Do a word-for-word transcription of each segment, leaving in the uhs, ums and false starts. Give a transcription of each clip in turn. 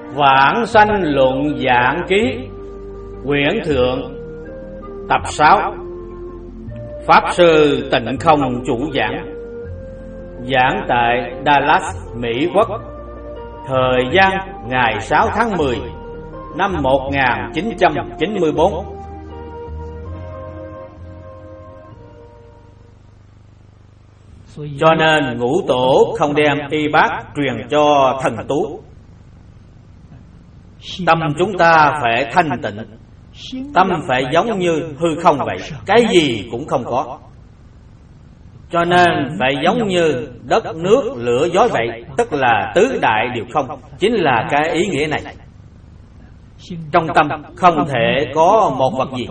Vãng sanh luận giảng ký, quyển thượng, tập sáu. Pháp sư Tịnh Không chủ giảng, giảng tại Dallas, Mỹ Quốc. Thời gian ngày sáu tháng mười năm một nghìn chín trăm chín mươi tư. Cho nên ngũ tổ không đem y bác truyền cho thần tú. Tâm chúng ta phải thanh tịnh, tâm phải giống như hư không vậy, cái gì cũng không có. Cho nên phải giống như đất nước lửa gió vậy, tức là tứ đại đều không, chính là cái ý nghĩa này. Trong tâm không thể có một vật gì,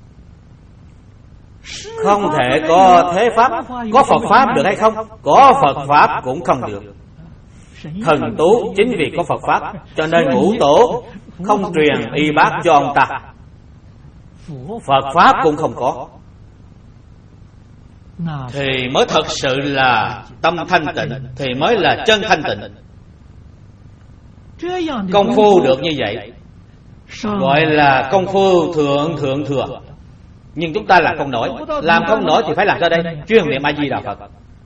không thể có thế pháp. Có Phật Pháp được hay không? Có Phật Pháp cũng không được. Thần tú chính vì có Phật Pháp, cho nên ngũ tổ không truyền y bác cho ông ta. Phật Pháp cũng không có, thì mới thật sự là tâm thanh tịnh, thì mới là chân thanh tịnh. Công phu được như vậy gọi là công phu thượng thượng thừa. Nhưng chúng ta làm không nổi. Làm không nổi thì phải làm ra đây, chuyên niệm A Di Đà Phật.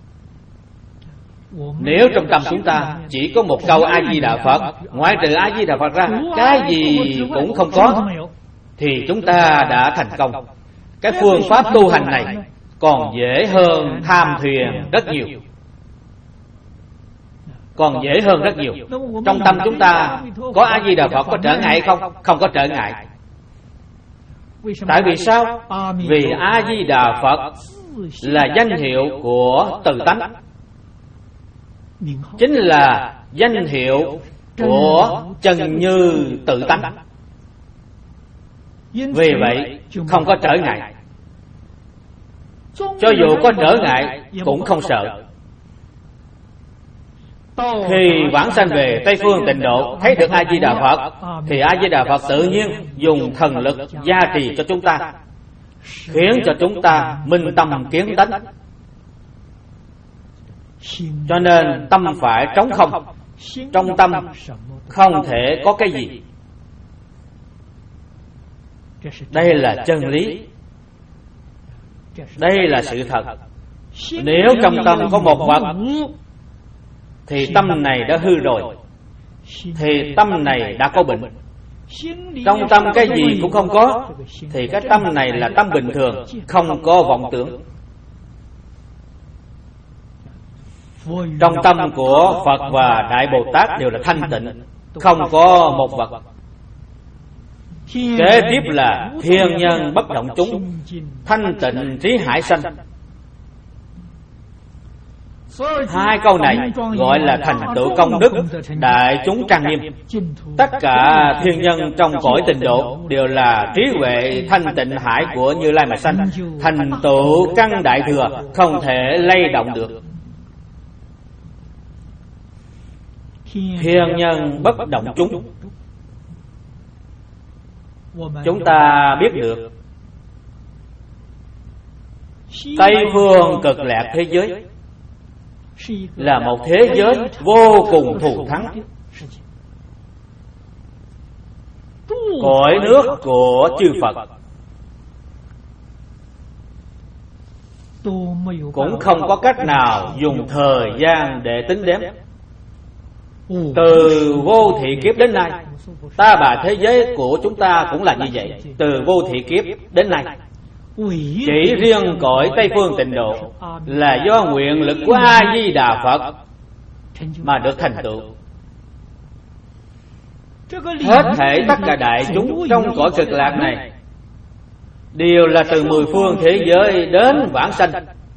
Nếu trong tâm chúng ta chỉ có một câu A Di Đà Phật, ngoại trừ A Di Đà Phật ra cái gì cũng không có, thì chúng ta đã thành công. Cái phương pháp tu hành này còn dễ hơn tham thuyền rất nhiều, còn dễ hơn rất nhiều. Trong tâm chúng ta có A Di Đà Phật có trở ngại không? Không có trở ngại. Tại vì sao? Vì A Di Đà Phật là danh hiệu của tự tánh, chính là danh hiệu của chân như tự tánh. Vì vậy không có trở ngại. Cho dù có trở ngại cũng không sợ. Khi vãng sanh về Tây Phương Tịnh Độ, thấy được A Di Đà Phật, thì A Di Đà Phật tự nhiên dùng thần lực gia trì cho chúng ta, khiến cho chúng ta minh tâm kiến tánh. Cho nên tâm phải trống không. Trong tâm không thể có cái gì. Đây là chân lý, đây là sự thật. Nếu trong tâm có một vật thì tâm này đã hư rồi, thì tâm này đã có bệnh. Trong tâm cái gì cũng không có, thì cái tâm này là tâm bình thường, không có vọng tưởng. Trong tâm của Phật và Đại Bồ Tát đều là thanh tịnh, không có một vật. Kế tiếp là thiên nhân bất động chúng, thanh tịnh trí hải sanh. Hai câu này gọi là thành tựu công đức đại chúng trang nghiêm. Tất cả thiên nhân trong cõi Tịnh Độ đều là trí huệ thanh tịnh hải của Như Lai mà sanh, thành tựu căn đại thừa, không thể lay động được. Thiên nhân bất động chúng, chúng ta biết được Tây phương cực lạc thế giới là một thế giới vô cùng thù thắng. Cõi nước của chư Phật cũng không có cách nào dùng thời gian để tính đếm. Từ vô thị kiếp đến nay, ta bà thế giới của chúng ta cũng là như vậy. Từ vô thị kiếp đến nay, chỉ riêng cõi Tây Phương Tịnh Độ là do nguyện lực của A Di Đà Phật mà được thành tựu. Hết thảy tất cả đại chúng trong cõi cực lạc này đều là từ mười phương thế giới đến vãng sanh.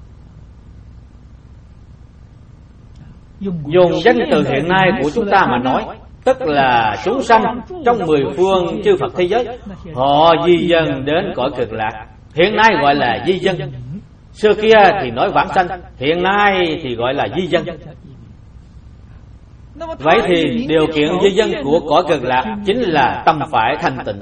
Dùng danh từ hiện nay của chúng ta mà nói, tức là chúng sanh trong mười phương chư Phật thế giới, họ di dân đến cõi cực lạc. Hiện nay gọi là di dân, xưa kia thì nói vãng sanh, hiện nay thì gọi là di dân. Vậy thì điều kiện di dân của cõi cực lạc chính là tâm phải thanh tịnh.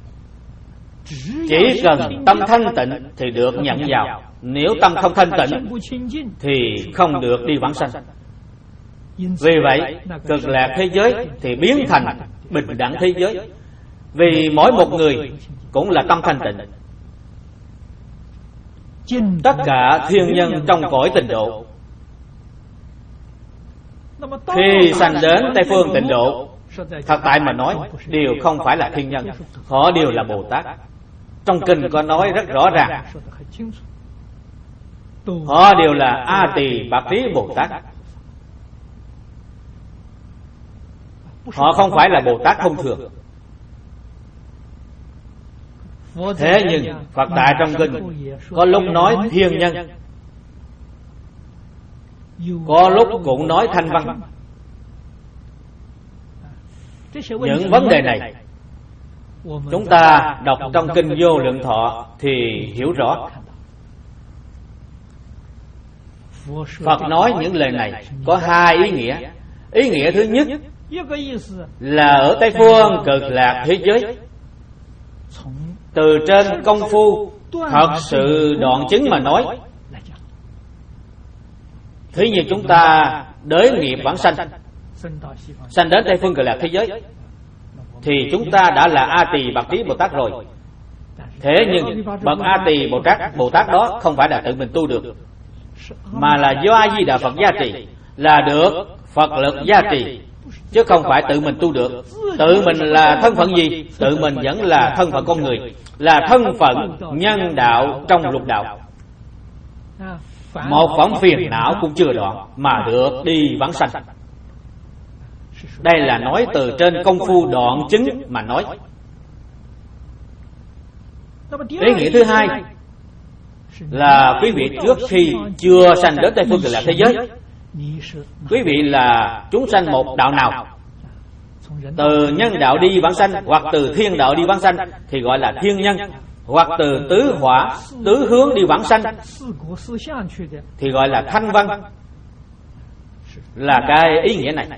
Chỉ cần tâm thanh tịnh thì được nhận vào. Nếu tâm không thanh tịnh thì không được đi vãng sanh. Vì vậy cực lạc thế giới thì biến thành bình đẳng thế giới. Vì mỗi một người cũng là tâm thanh tịnh. Tất cả thiên nhân trong cõi tịnh độ khi sanh đến Tây phương tịnh độ, thật tại mà nói đều không phải là thiên nhân, họ đều là Bồ Tát. Trong kinh có nói rất rõ ràng, họ đều là A Tỳ Bạc Trí Bồ Tát. Họ không phải là Bồ Tát thông thường. Thế nhưng Phật tại trong kinh có lúc nói thiên nhân, có lúc cũng nói thanh văn. Những vấn đề này chúng ta đọc trong kinh Vô Lượng Thọ thì hiểu rõ. Phật nói những lời này có hai ý nghĩa. Ý nghĩa thứ nhất là ở Tây phương Cực Lạc thế giới, từ trên công phu thật sự đoạn chứng mà nói, thí như chúng ta đới nghiệp vãng sanh, sanh đến Tây phương Cực Lạc thế giới, thì chúng ta đã là A Tỳ Bạc Trí Bồ Tát rồi. Thế nhưng bậc A Tỳ Bồ Tát Bồ Tát đó không phải là tự mình tu được, mà là do A Di Đà Phật gia trì, là được Phật lực gia trì, chứ không phải tự mình tu được. Tự mình là thân phận gì? Tự mình vẫn là thân phận con người, là thân phận nhân đạo trong lục đạo. Một phẩm phiền não cũng chưa đoạn mà được đi vãng sanh. Đây là nói từ trên công phu đoạn chứng mà nói. Ý nghĩa thứ hai là quý vị trước khi chưa sanh đến Tây phương Cực Lạc thế giới, quý vị là chúng sanh một đạo nào, từ nhân đạo đi vãng sanh hoặc từ thiên đạo đi vãng sanh thì gọi là thiên nhân, hoặc từ tứ hỏa tứ hướng đi vãng sanh thì gọi là thanh văn. Là cái ý nghĩa này.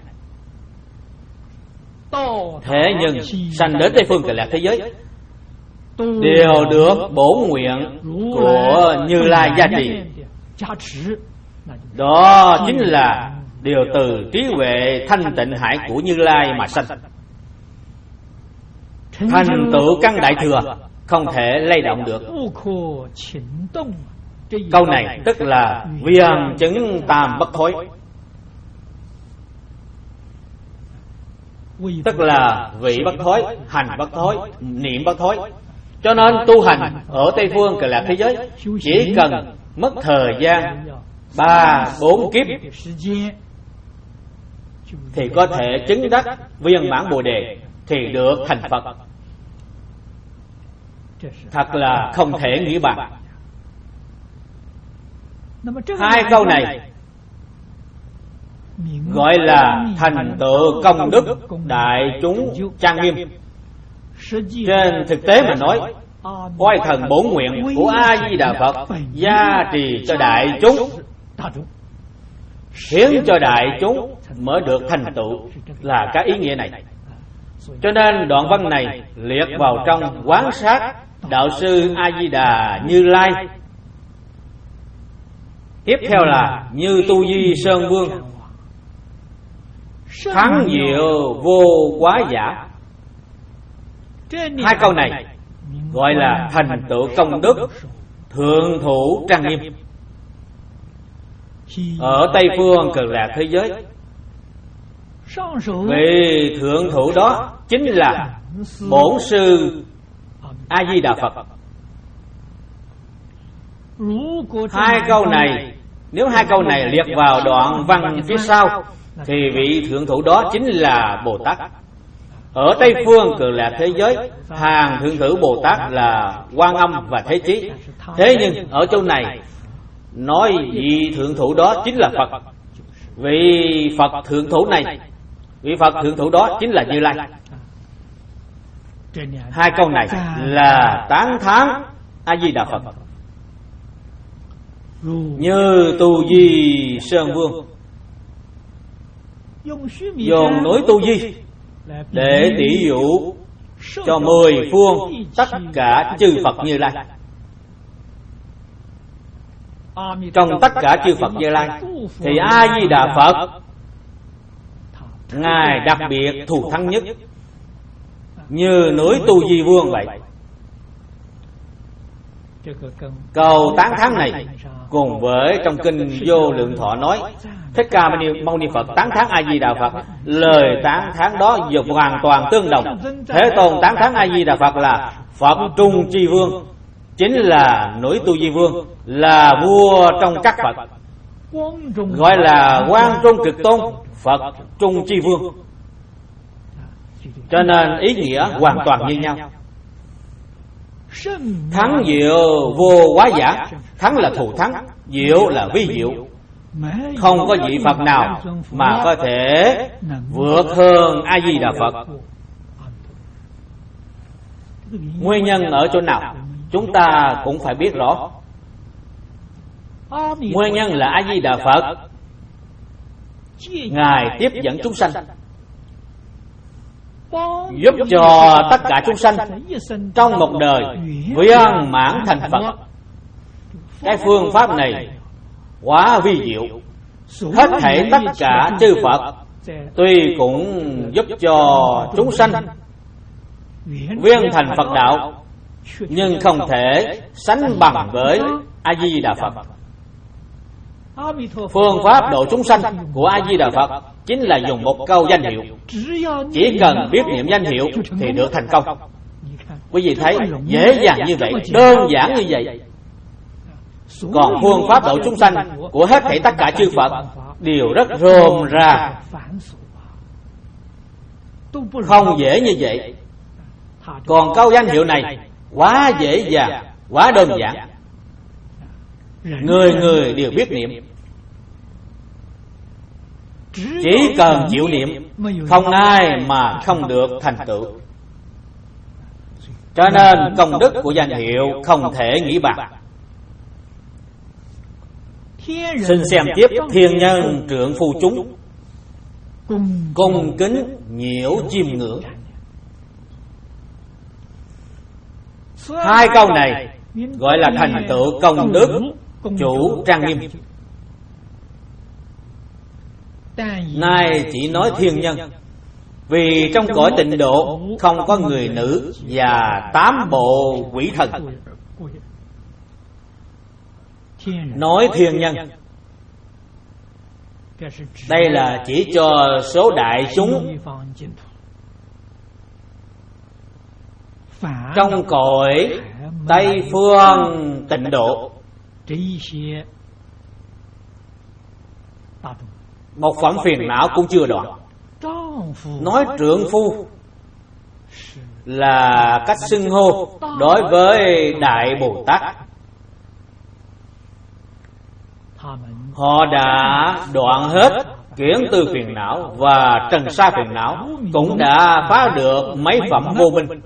Thế nhưng sanh đến Tây phương Cực Lạc thế giới đều được bổn nguyện của Như Lai gia trì. Đó chính là điều từ trí huệ thanh tịnh hải của Như Lai mà sanh. Thành tựu căn đại thừa không thể lay động được. Câu này tức là viền chứng tam bất thối, tức là vị bất thối, hành bất thối, niệm bất thối. Cho nên tu hành ở Tây phương Cực Lạc thế giới chỉ cần mất thời gian ba bốn kiếp thì có thể chứng đắc viên mãn Bồ Đề, thì được thành Phật. Thật là không thể nghĩ bàn. Hai câu này gọi là thành tựu công đức đại chúng trang nghiêm. Trên thực tế mà nói, oai thần bổn nguyện của A Di Đà Phật gia trì cho đại chúng, hiến cho đại chúng mới được thành tựu, là cái ý nghĩa này. Cho nên đoạn văn này liệt vào trong quán sát đạo sư A Di Đà Như Lai. Tiếp theo là Như Tu Di Sơn Vương, thắng diệu vô quá giả. Hai câu này gọi là thành tựu công đức thượng thủ trang nghiêm. Ở Tây phương Cực Lạc thế giới, vị thượng thủ đó chính là bổn sư A Di Đà Phật. Hai câu này, nếu hai câu này liệt vào đoạn văn phía sau thì vị thượng thủ đó chính là Bồ Tát. Ở Tây phương Cực Lạc thế giới, hàng thượng thủ Bồ Tát là Quan Âm và Thế Chí. Thế nhưng ở chỗ này nói vị thượng thủ đó chính là Phật. Vị Phật thượng thủ này, vị Phật thượng thủ đó chính là Như Lai. Hai câu này là tán thán A Di Đà Phật. Như Tu Di Sơn Vương, dùng núi Tu Di để tỷ dụ cho mười phương tất cả chư Phật Như Lai. Trong tất cả chư Phật Như Lai thì A Di Đà Phật Ngài đặc biệt thù thắng nhất, như núi Tu Di Vương vậy. Câu tán thán này cùng với trong kinh Vô Lượng Thọ nói Thích Ca Mâu Ni Phật tán thán A Di Đà Phật, lời tán thán đó dục hoàn toàn tương đồng. Thế Tôn tán thán A Di Đà Phật là Phật Trung Chi Vương, chính là núi Tu Di Vương, là vua trong các Phật, gọi là Quang Trung Cực Tôn, Phật Trung Chi Vương. Cho nên ý nghĩa hoàn toàn như nhau. Thắng diệu vô quá giả, thắng là thù thắng, diệu là vi diệu. Không có vị Phật nào mà có thể vượt hơn A Di Đà Phật. Nguyên nhân ở chỗ nào chúng ta cũng phải biết rõ. Nguyên nhân là A Di Đà Phật Ngài tiếp dẫn chúng sanh, giúp cho tất cả chúng sanh trong một đời viên mãn thành Phật. Cái phương pháp này quá vi diệu. Hết thảy tất cả chư Phật tuy cũng giúp cho chúng sanh viên thành Phật đạo, nhưng không thể sánh bằng với A Di Đà Phật. Phương pháp độ chúng sanh của A Di Đà Phật chính là dùng một câu danh hiệu. Chỉ cần biết niệm danh hiệu thì được thành công. Quý vị thấy dễ dàng như vậy, đơn giản như vậy. Còn phương pháp độ chúng sanh của hết thảy tất cả chư Phật đều rất rôm ra, không dễ như vậy. Còn câu danh hiệu này quá dễ dàng, quá đơn giản, người người đều biết niệm. Chỉ cần chịu niệm, không ai mà không được thành tựu. Cho nên công đức của danh hiệu không thể nghĩ bàn. Xin xem tiếp thiên nhân trượng phu chúng, cung kính nhiễu chiêm ngưỡng. Hai câu này gọi là thành tựu công đức chủ trang nghiêm. Nay chỉ nói thiên nhân, vì trong cõi tịnh độ không có người nữ và tám bộ quỷ thần. Nói thiên nhân, đây là chỉ cho số đại chúng trong cõi Tây Phương tịnh độ. Một phẩm phiền não cũng chưa đoạn. Nói trượng phu là cách xưng hô đối với Đại Bồ Tát. Họ đã đoạn hết kiển tư phiền não và trần sa phiền não, cũng đã phá được mấy phẩm vô minh.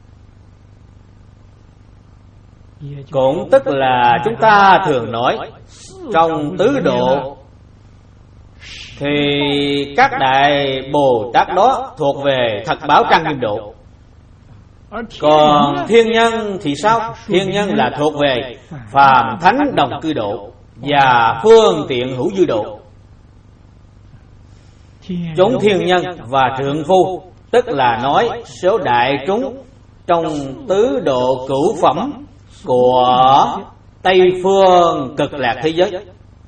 Cũng tức là chúng ta thường nói trong tứ độ thì các đại Bồ Tát đó thuộc về thật báo trang nghiêm độ. Còn thiên nhân thì sao? Thiên nhân là thuộc về phàm thánh đồng cư độ và phương tiện hữu dư độ. Chúng thiên nhân và trượng phu tức là nói số đại chúng trong tứ độ cửu phẩm của Tây Phương cực lạc thế giới.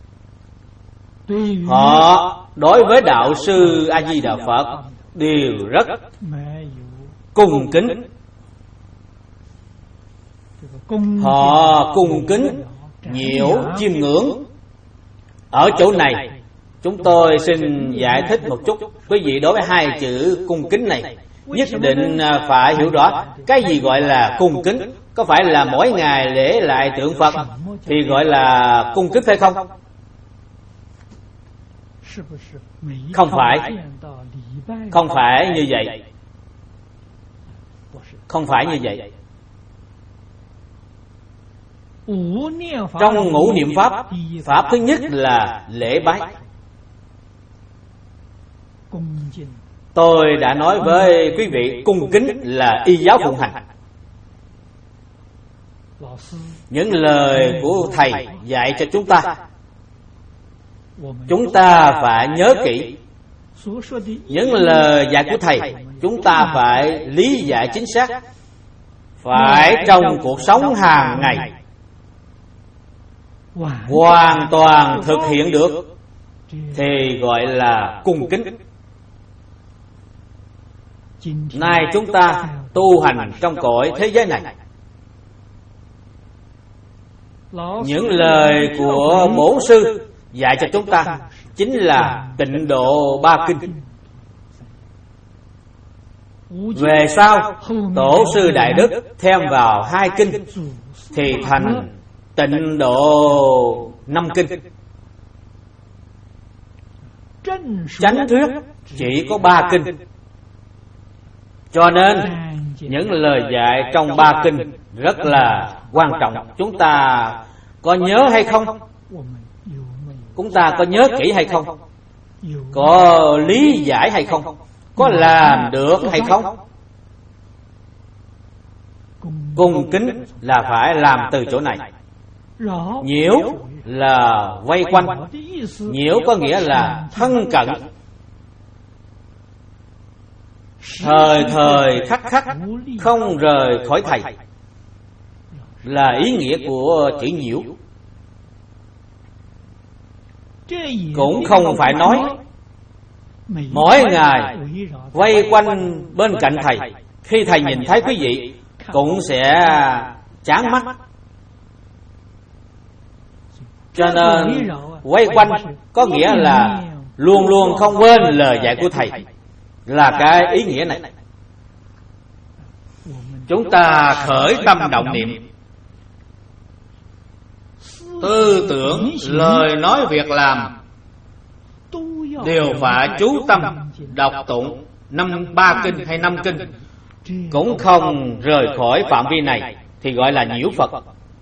Họ đối với đạo sư A Di Đà Phật đều rất cung kính. Họ cung kính nhiễu chiêm ngưỡng. Ở chỗ này chúng tôi xin giải thích một chút. Quý vị đối với hai chữ cung kính này nhất định phải hiểu rõ cái gì gọi là cung kính. Có phải là mỗi ngày lễ lại tượng Phật thì gọi là cung kính phải không? Không phải. Không phải như vậy. Không phải như vậy. Trong ngũ niệm pháp, pháp thứ nhất là lễ bái. Tôi đã nói với quý vị, cung kính là y giáo phụng hành. Những lời của thầy dạy cho chúng ta, chúng ta phải nhớ kỹ. Những lời dạy của Thầy chúng ta phải lý giải chính xác, phải trong cuộc sống hàng ngày hoàn toàn thực hiện được thì gọi là cung kính. Nay chúng ta tu hành trong cõi thế giới này, những lời của Bổn Sư dạy cho chúng ta chính là tịnh độ ba kinh. Về sau Tổ sư Đại Đức thêm vào hai kinh thì thành tịnh độ năm kinh. Chánh thuyết chỉ có ba kinh, cho nên những lời dạy trong ba kinh rất là quan trọng. Chúng ta có nhớ hay không? Chúng ta có nhớ kỹ hay không? Có lý giải hay không? Có làm được hay không? Cung kính là phải làm từ chỗ này. Nhiễu là vây quanh. Nhiễu có nghĩa là thân cận, thời thời khắc khắc không rời khỏi Thầy, là ý nghĩa của chữ nhiễu. Cũng không phải nói mỗi ngày vây quanh bên cạnh Thầy, khi Thầy nhìn thấy quý vị cũng sẽ chán mắt. Cho nên quay quanh có nghĩa là luôn luôn không quên lời dạy của Thầy, là cái ý nghĩa này. Chúng ta khởi tâm động niệm, tư tưởng, lời nói, việc làm đều phải chú tâm đọc tụng năm ba kinh hay năm kinh, cũng không rời khỏi phạm vi này thì gọi là nhiễu Phật.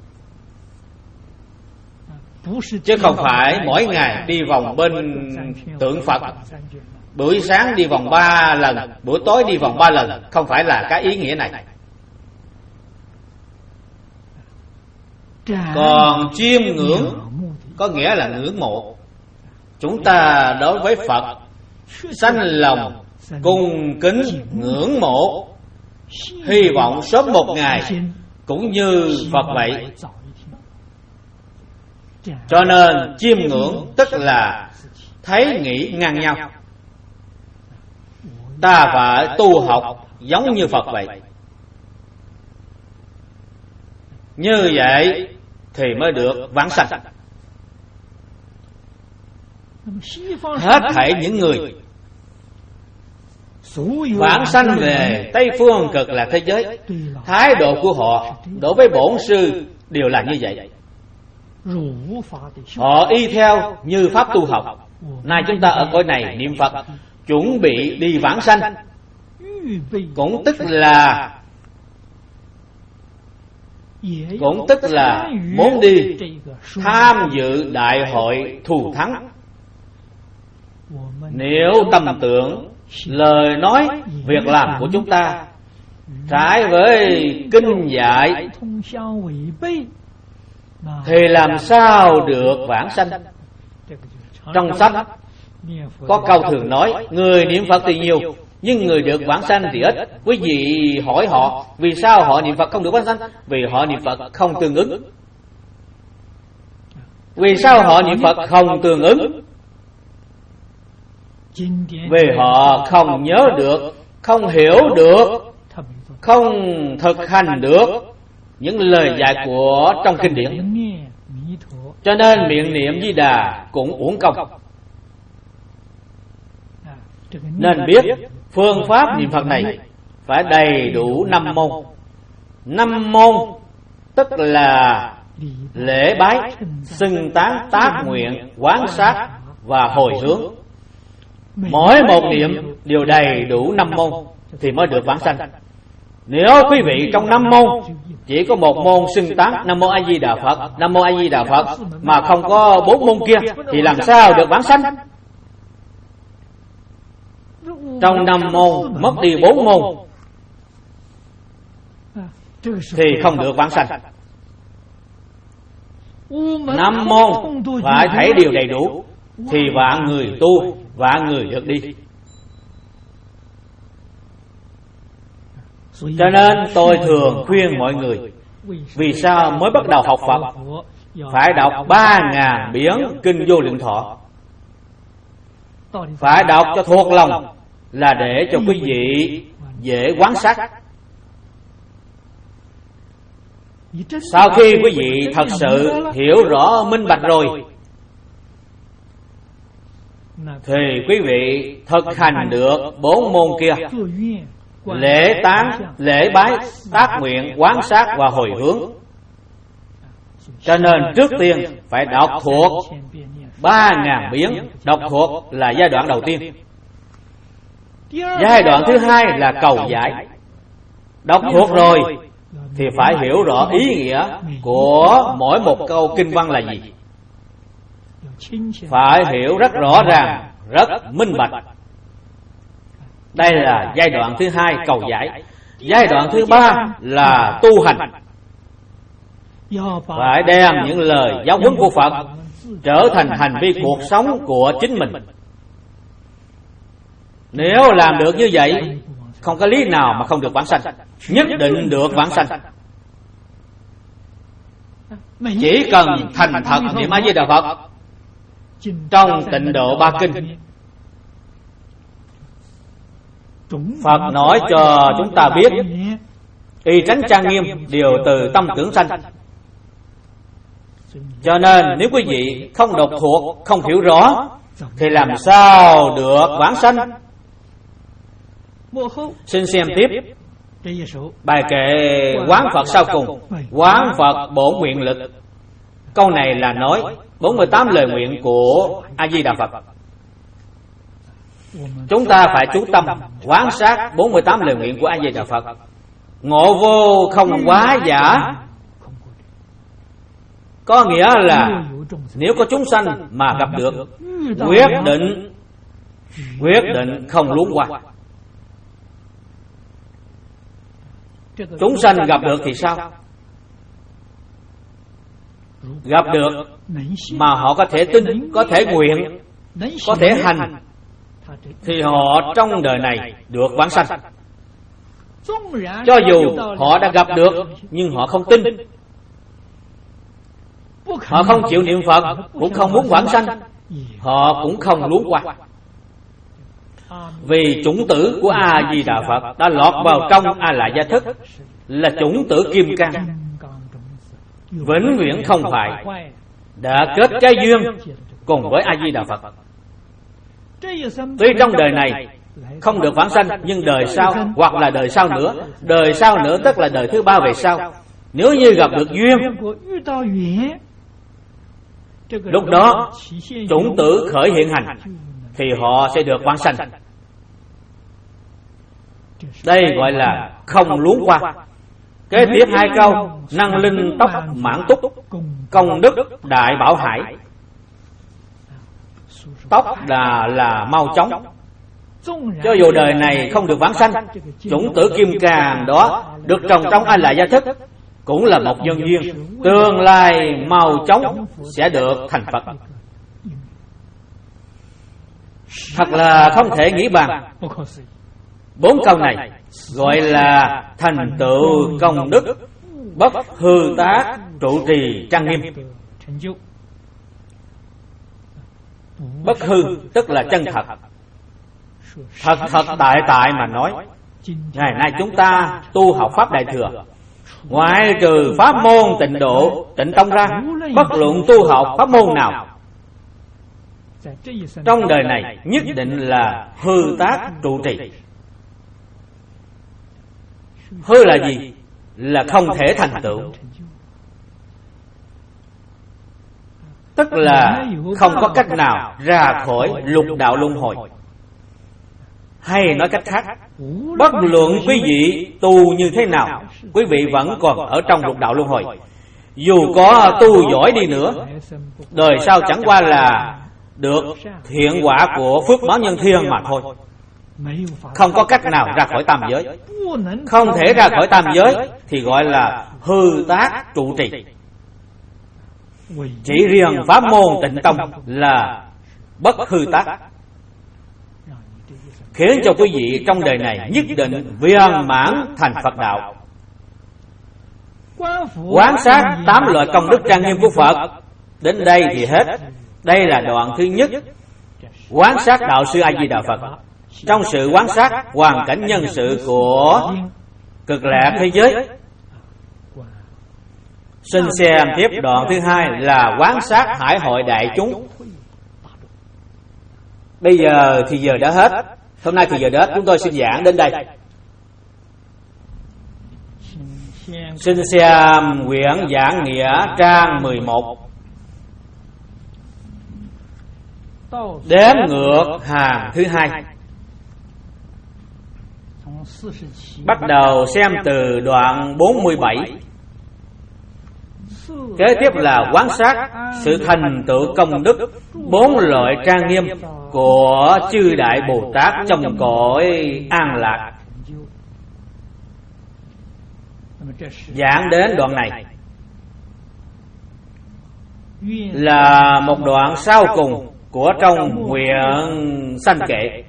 Chứ không phải mỗi ngày đi vòng bên tượng Phật, buổi sáng đi vòng ba lần, buổi tối đi vòng ba lần, không phải là cái ý nghĩa này. Còn chiêm ngưỡng có nghĩa là ngưỡng mộ. Chúng ta đối với Phật sanh lòng cung kính ngưỡng mộ, hy vọng sớm một ngày cũng như Phật vậy. Cho nên chiêm ngưỡng tức là thấy nghĩ ngang nhau. Ta phải tu học giống như Phật vậy. Như vậy thì mới được vãng sanh. Hết thảy những người vãng sanh về Tây Phương Cực Lạc thế giới, thái độ của họ đối với Bổn Sư đều là như vậy. Họ y theo như pháp tu học. Nay chúng ta ở cõi này niệm Phật, chuẩn bị đi vãng sanh, cũng tức là cũng tức là muốn đi tham dự đại hội thù thắng. Nếu tâm tưởng, lời nói, việc làm của chúng ta trái với kinh dạy thì làm sao được vãng sanh? Trong sách có câu thường nói, người niệm Phật thì nhiều, nhưng người được vãng sanh thì ít. Quý vị hỏi họ, vì sao họ niệm Phật không được vãng sanh? Vì họ niệm Phật không tương ứng. Vì sao họ niệm Phật không tương ứng? Vì họ không nhớ được, không hiểu được, không thực hành được những lời dạy của trong kinh điển. Cho nên miệng niệm Di Đà cũng uổng công. Nên biết phương pháp niệm Phật này phải đầy đủ năm môn. Năm môn tức là lễ bái, xưng tán, tác nguyện, quán sát và hồi hướng. Mỗi một niệm đều đầy đủ năm môn thì mới được vãng sanh. Nếu quý vị trong năm môn chỉ có một môn xưng tán Nam Mô A Di Đà Phật, Nam Mô A Di Đà Phật mà không có bốn môn kia thì làm sao được vãng sanh? Trong năm môn mất đi bốn môn thì không được vãng sanh. Năm môn phải thấy điều đầy đủ thì vạn người tu, vạn người được đi. Cho nên tôi thường khuyên mọi người, vì sao mới bắt đầu học Phật phải đọc ba ngàn biển kinh Vô Lượng Thọ, phải đọc cho thuộc lòng, là để cho quý vị dễ quán sát. Sau khi quý vị thật sự hiểu rõ minh bạch rồi, thì quý vị thực hành được bốn môn kia: lễ tán, lễ bái, tác nguyện, quán sát và hồi hướng. Cho nên trước tiên phải đọc thuộc ba ngàn biến. Đọc thuộc là giai đoạn đầu tiên. Giai đoạn thứ hai là cầu giải. Đọc thuộc rồi thì phải hiểu rõ ý nghĩa của mỗi một câu kinh văn là gì, phải hiểu rất rõ ràng, rất minh bạch. Đây là giai đoạn thứ hai, cầu giải. Giai đoạn thứ ba là tu hành. Phải đem những lời giáo huấn của Phật trở thành hành vi cuộc sống của chính mình. Nếu làm được như vậy, không có lý nào mà không được vãng sanh, nhất định được vãng sanh. Chỉ cần thành thật niệm A Di Đà Phật trong Tịnh Độ Ba Kinh, Phật nói cho chúng ta biết y tránh trang nghiêm đều từ tâm tưởng sanh. Cho nên nếu quý vị không đọc thuộc, không hiểu rõ, thì làm sao được vãng sanh? Xin xem tiếp bài kệ Quán Phật sau cùng. Quán Phật bổn nguyện lực. Câu này là nói bốn mươi tám lời nguyện của A Di Đà Phật. Chúng ta phải chú tâm quán sát bốn mươi tám lời nguyện của A Di Đà Phật. Ngộ vô không quá giả, có nghĩa là nếu có chúng sanh mà gặp được, quyết định quyết định không luống qua. Chúng sanh gặp được thì sao? Gặp được mà họ có thể tin, có thể nguyện, có thể hành, thì họ trong đời này được vãng sanh. Cho dù họ đã gặp được nhưng họ không tin, họ không chịu niệm Phật, cũng không muốn vãng sanh, họ cũng không luống qua. Vì chủng tử của A Di Đà Phật đã lọt vào trong A Lại Gia Thức, là chủng tử kim cang, vĩnh viễn không phải, đã kết cái duyên cùng với A Di Đà Phật. Tuy trong đời này không được vãng sanh, nhưng đời sau hoặc là đời sau nữa, đời sau nữa tức là đời thứ ba về sau, nếu như gặp được duyên, lúc đó chủng tử khởi hiện hành, thì họ sẽ được vãng sanh. Đây gọi là không luống qua. Kế tiếp hai câu: năng linh tốc mãn túc, công đức đại bảo hải. Tốc là là mau chóng. Cho dù đời này không được vãng sanh, chủng tử kim cang đó được trồng trong A Lại Gia Thức cũng là một nhân duyên, tương lai mau chóng sẽ được thành Phật. Thật là không thể nghĩ bàn. Bốn câu này gọi là thành tựu công đức, bất hư tác trụ trì trang nghiêm. Bất hư tức là chân thật, thật thật tại tại mà nói. Ngày nay chúng ta tu học Pháp Đại Thừa, ngoại trừ pháp môn Tịnh Độ, Tịnh Tông ra, bất luận tu học pháp môn nào, trong đời này nhất định là hư tác trụ trì. Hư là gì? Là không thể thành tựu, tức là không có cách nào ra khỏi lục đạo luân hồi. Hay nói cách khác, bất luận quý vị tu như thế nào, quý vị vẫn còn ở trong lục đạo luân hồi. Dù có tu giỏi đi nữa, đời sau chẳng qua là được thiện quả của phước báo nhân thiên mà thôi, không có cách nào ra khỏi tam giới. Không thể ra khỏi tam giới thì gọi là hư tác trụ trì. Chỉ riêng pháp môn Tịnh Tông là bất hư tác. khiến cho quý vị trong đời này nhất định viên mãn thành Phật đạo. Quán sát tám loại công đức trang nghiêm của Phật. Đến đây thì hết. Đây là đoạn thứ nhất, quán sát đạo sư A Di Đà Phật. Trong sự quán sát hoàn cảnh nhân sự của cực lạc thế giới, xin xem tiếp đoạn thứ hai là quán sát hải hội đại chúng. Bây giờ thì giờ đã hết. Hôm nay thì giờ đã hết, chúng tôi xin giảng đến đây. Xin xem quyển giảng nghĩa trang mười một. Đếm ngược hàng thứ hai. Bắt đầu xem từ đoạn bốn mươi bảy. Kế tiếp là quán sát sự thành tựu công đức bốn loại trang nghiêm của chư đại Bồ Tát trong cõi an lạc. Giảng đến đoạn này là một đoạn sau cùng của trong nguyện sanh kệ.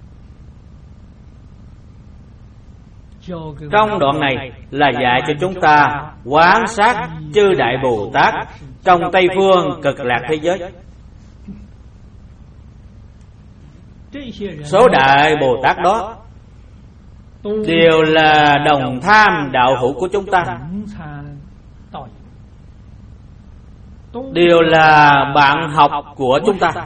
Trong đoạn này là dạy cho chúng ta quán sát chư đại Bồ Tát trong Tây Phương cực lạc thế giới. Số đại Bồ Tát đó đều là đồng tham đạo hữu của chúng ta, đều là bạn học của chúng ta.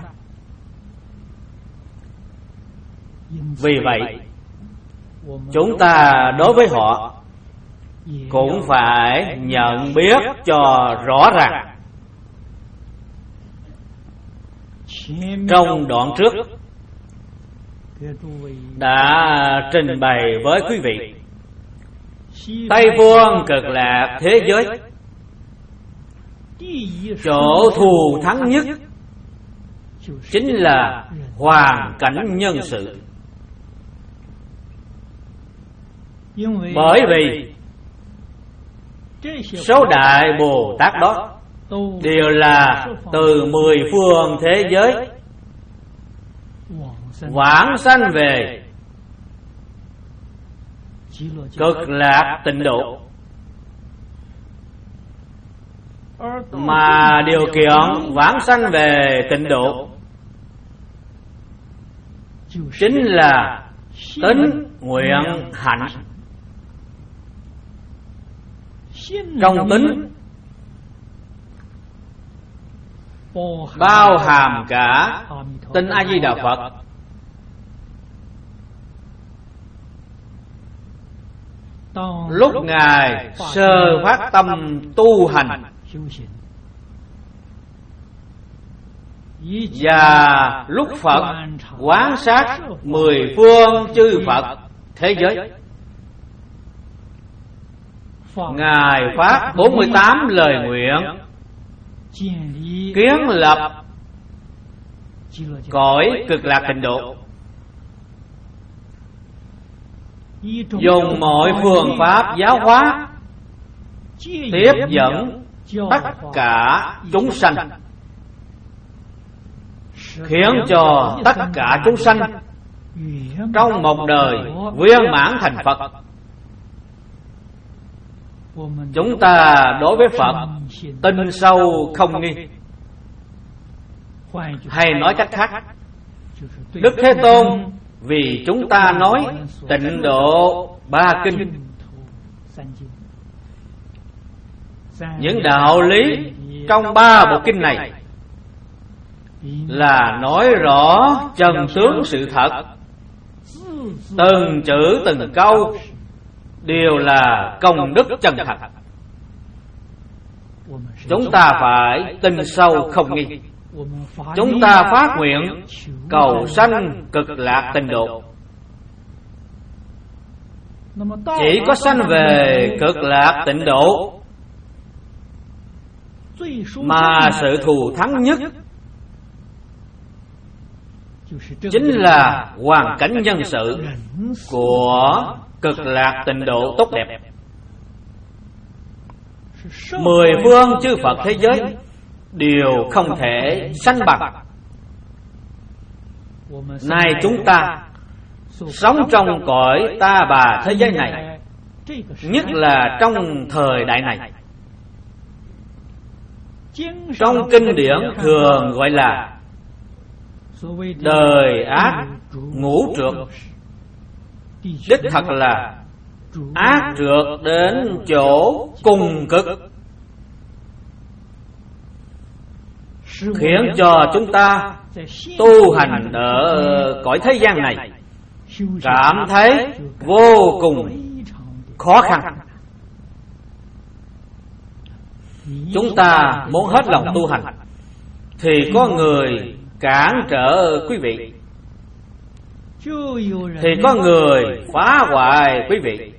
Vì vậy chúng ta đối với họ cũng phải nhận biết cho rõ ràng. Trong đoạn trước đã trình bày với quý vị, Tây Phương cực lạc thế giới, chỗ thù thắng nhất chính là hoàn cảnh nhân sự. Bởi vì số đại Bồ Tát đó đều là từ mười phương thế giới vãng sanh về cực lạc tịnh độ, mà điều kiện vãng sanh về tịnh độ chính là tín nguyện hạnh. Trong tín bao hàm cả tin A Di Đà Phật, lúc Ngài sơ phát tâm tu hành và lúc Phật quán sát mười phương chư Phật thế giới, Ngài phát bốn mươi tám lời nguyện kiến lập cõi cực lạc tịnh độ, dùng mọi phương pháp giáo hóa tiếp dẫn tất cả chúng sanh, khiến cho tất cả chúng sanh trong một đời viên mãn thành Phật. Chúng ta đối với Phật tin sâu không nghi. Hay nói cách khác, Đức Thế Tôn vì chúng ta nói tịnh độ ba kinh, những đạo lý trong ba bộ kinh này là nói rõ chân tướng sự thật, từng chữ từng câu đều là công đức chân thật. Chúng ta phải tin sâu không nghi. Chúng ta phát nguyện cầu sanh cực lạc tịnh độ. Chỉ có sanh về cực lạc tịnh độ mà sự thù thắng nhất chính là hoàn cảnh nhân sự của cực lạc tịnh độ tốt đẹp. Mười phương chư Phật thế giới đều không thể sánh bằng. Nay chúng ta sống trong cõi ta bà thế giới này, nhất là trong thời đại này. Trong kinh điển thường gọi là đời ác ngũ trượt. Đích thật là ác trượt đến chỗ cùng cực, khiến cho chúng ta tu hành ở cõi thế gian này cảm thấy vô cùng khó khăn. Chúng ta muốn hết lòng tu hành thì có người cản trở quý vị, thì có người phá hoại quý vị.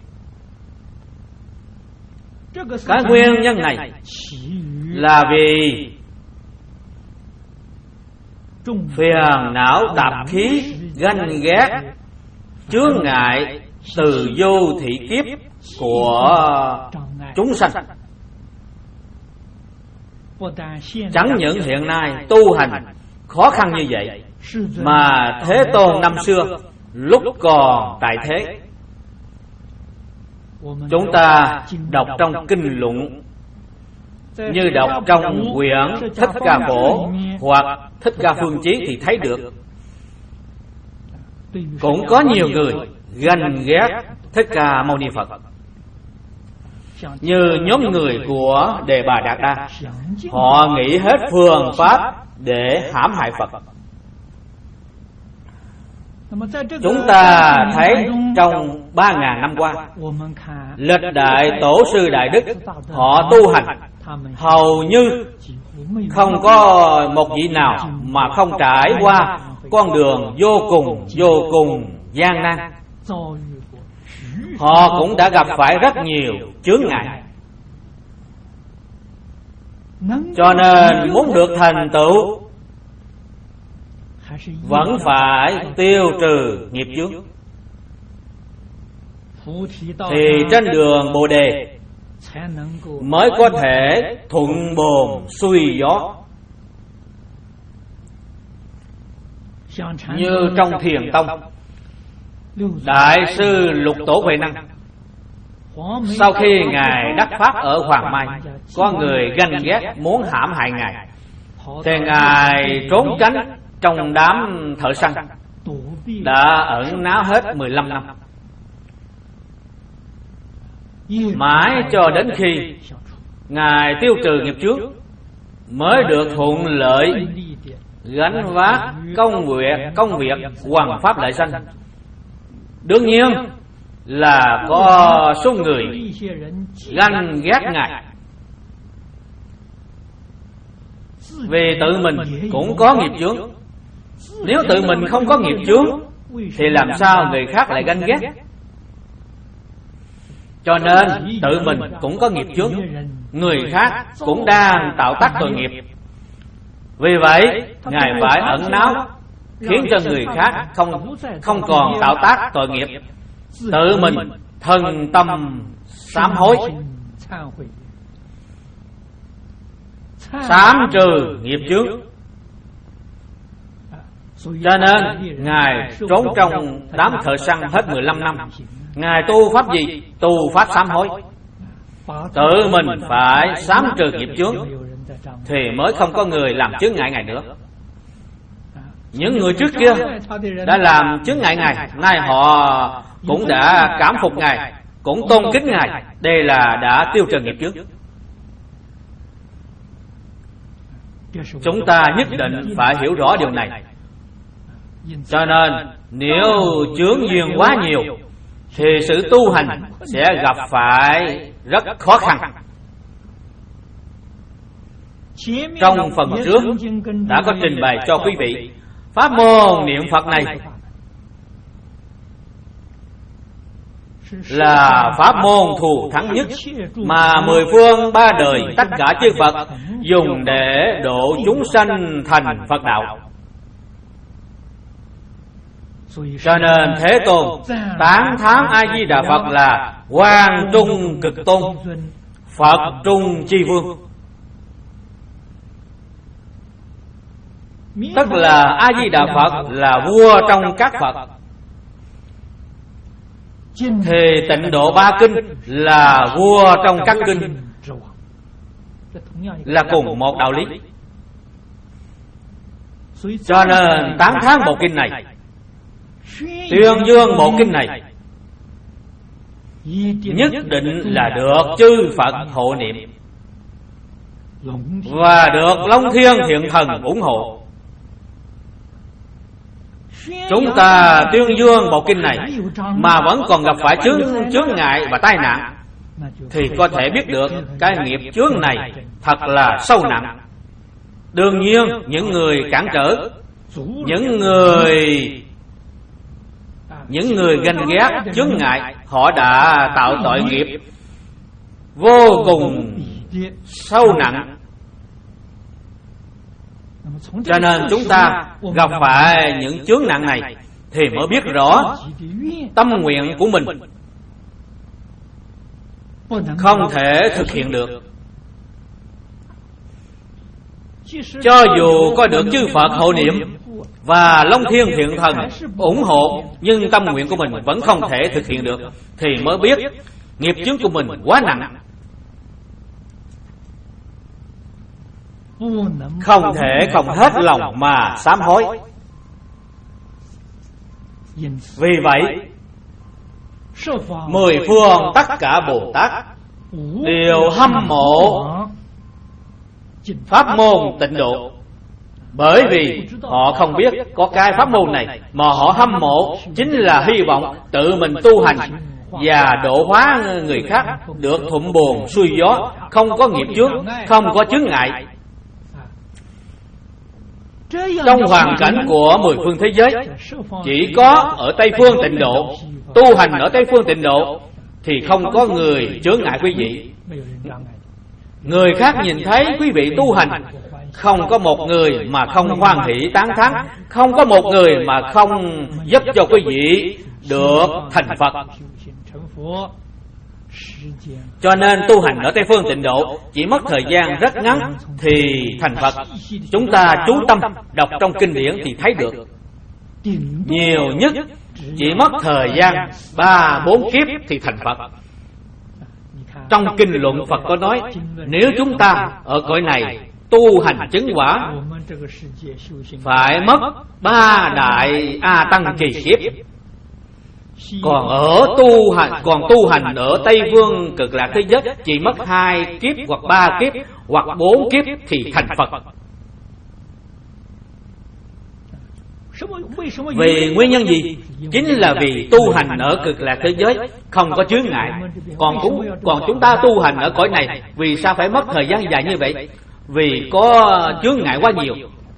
Cái nguyên nhân này là vì phiền não tạp khí ganh ghét chướng ngại từ vô thị kiếp của chúng sanh. Chẳng những hiện nay tu hành khó khăn như vậy, mà Thế Tôn năm xưa lúc còn tại thế, chúng ta đọc trong kinh luận như đọc trong quyển Thích Ca Phổ hoặc Thích Ca Phương Chí thì thấy được, cũng có nhiều người ganh ghét Thích Ca Mâu Ni Phật, như nhóm người của Đề Bà Đạt Đa. Họ nghĩ hết phương pháp để hãm hại Phật. Chúng ta thấy trong ba ngàn năm qua, lịch đại tổ sư đại đức họ tu hành hầu như không có một vị nào mà không trải qua con đường vô cùng vô cùng gian nan. Họ cũng đã gặp phải rất nhiều chướng ngại, cho nên muốn được thành tựu vẫn phải tiêu trừ nghiệp chướng. Thì trên đường Bồ Đề mới có thể thuận buồm xuôi gió. Như trong Thiền Tông, Đại sư Lục Tổ Huệ Năng, sau khi Ngài đắc pháp ở Hoàng Mai, có người ganh ghét muốn hãm hại Ngài, thì Ngài trốn tránh trong đám thợ săn, đã ẩn náu hết mười lăm năm, mãi cho đến khi Ngài tiêu trừ nghiệp chướng mới được thuận lợi gánh vác công việc công việc hoằng pháp lợi sanh. Đương nhiên là có số người ganh ghét Ngài, vì tự mình cũng có nghiệp chướng. Nếu tự mình không có nghiệp chướng thì làm sao người khác lại ganh ghét? Cho nên tự mình cũng có nghiệp chướng, người khác cũng đang tạo tác tội nghiệp. Vì vậy Ngài phải ẩn náu, khiến cho người khác không không còn tạo tác tội nghiệp, tự mình thân tâm sám hối, sám trừ nghiệp chướng. Cho nên Ngài trốn trong đám thợ săn hết mười lăm năm. Ngài tu pháp gì? Tu pháp sám hối. Tự mình phải sám trừ nghiệp chướng thì mới không có người làm chướng ngại Ngài nữa. Những người trước kia đã làm chướng ngại Ngài, nay họ cũng đã cảm phục Ngài, cũng tôn kính Ngài. Đây là đã tiêu trừ nghiệp chướng. Chúng ta nhất định phải hiểu rõ điều này. Cho nên nếu chướng duyên quá nhiều thì sự tu hành sẽ gặp phải rất khó khăn. Trong phần trước đã có trình bày cho quý vị pháp môn niệm Phật này là pháp môn thù thắng nhất mà mười phương ba đời tất cả chư Phật dùng để độ chúng sanh thành Phật đạo. Cho nên Thế Tôn tán thán A Di Đà Phật là Hoàng Trung Cực Tôn, Phật Trung Chi Vương. Tức là A Di Đà Phật là vua trong các Phật, thì Tịnh Độ Ba Kinh là vua trong các kinh, là cùng một đạo lý. Cho nên tán thán bộ kinh này, tuyên dương bộ kinh này, nhất định là được chư Phật hộ niệm và được Long Thiên Thiện Thần ủng hộ. Chúng ta tuyên dương bộ kinh này mà vẫn còn gặp phải chướng chướng ngại và tai nạn, thì có thể biết được cái nghiệp chướng này thật là sâu nặng. Đương nhiên những người cản trở, những người những người ganh ghét chướng ngại, họ đã tạo tội nghiệp vô cùng sâu nặng. Cho nên chúng ta gặp phải những chướng nạn này thì mới biết rõ tâm nguyện của mình không thể thực hiện được. Cho dù có được chư Phật hộ niệm và Long Thiên Thiện Thần ủng hộ, nhưng tâm nguyện của mình vẫn không thể thực hiện được, thì mới biết nghiệp chướng của mình quá nặng, không thể không hết lòng mà sám hối. Vì vậy mười phương tất cả Bồ Tát đều hâm mộ pháp môn Tịnh Độ, bởi vì họ không biết có cái pháp môn này, mà họ hâm mộ chính là hy vọng tự mình tu hành và độ hóa người khác được thuận buồm xuôi gió, không có nghiệp chướng, không có chướng ngại. Trong hoàn cảnh của mười phương thế giới, chỉ có ở Tây Phương Tịnh Độ, tu hành ở Tây Phương Tịnh Độ thì không có người chướng ngại quý vị. Người khác nhìn thấy quý vị tu hành, không có một người mà không hoan hỷ tán thán, không có một người mà không giúp cho quý vị được thành Phật. Cho nên tu hành ở Tây Phương Tịnh Độ chỉ mất thời gian rất ngắn thì thành Phật. Chúng ta chú tâm đọc trong kinh điển thì thấy được, nhiều nhất chỉ mất thời gian ba bốn kiếp thì thành Phật. Trong kinh luận Phật có nói, nếu chúng ta ở cõi này tu hành chứng quả phải mất ba đại A Tăng kỳ kiếp, còn ở tu hành còn tu hành ở Tây Phương Cực Lạc thế giới chỉ mất hai kiếp hoặc ba kiếp hoặc bốn kiếp thì thành Phật. Vì nguyên nhân gì? Chính là vì tu hành ở Cực Lạc thế giới không có chướng ngại. Còn cũng còn chúng ta tu hành ở cõi này, vì sao phải mất thời gian dài như vậy? Vì có chướng ngại quá nhiều,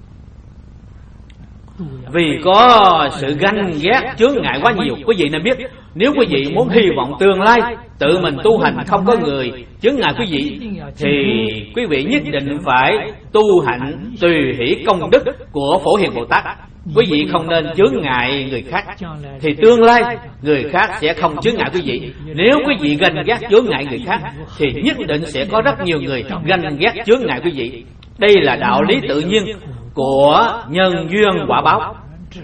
vì có sự ganh ghét chướng ngại quá nhiều. Quý vị nên biết, nếu quý vị muốn hy vọng tương lai tự mình tu hành không có người chướng ngại quý vị, thì quý vị nhất định phải tu hành tùy hỷ công đức của Phổ Hiền Bồ Tát. Quý vị không nên chướng ngại người khác, thì tương lai người khác sẽ không chướng ngại quý vị. Nếu quý vị ganh ghét chướng ngại người khác thì nhất định sẽ có rất nhiều người ganh ghét chướng ngại quý vị. Đây là đạo lý tự nhiên của nhân duyên quả báo.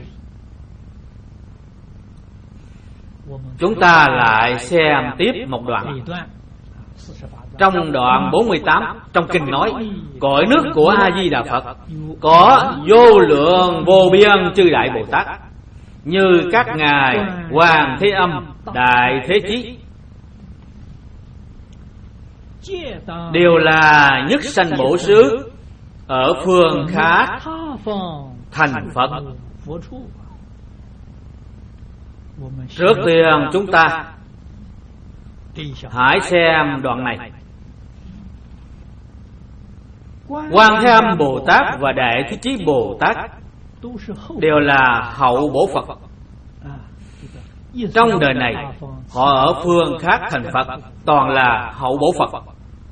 Chúng ta lại xem tiếp một đoạn. Trong đoạn bốn mươi tám trong kinh nói, cõi nước của A Di Đà Phật có vô lượng vô biên chư đại Bồ Tát, như các ngài Hoàng Thế Âm, Đại Thế Chí, đều là nhất sanh bổ xứ ở phương khác thành Phật. Trước tiên chúng ta hãy xem đoạn này. Quan Thế Âm Bồ Tát và Đại Thế Chí Bồ Tát đều là hậu bổ Phật. Trong đời này họ ở phương khác thành Phật, toàn là hậu bổ Phật.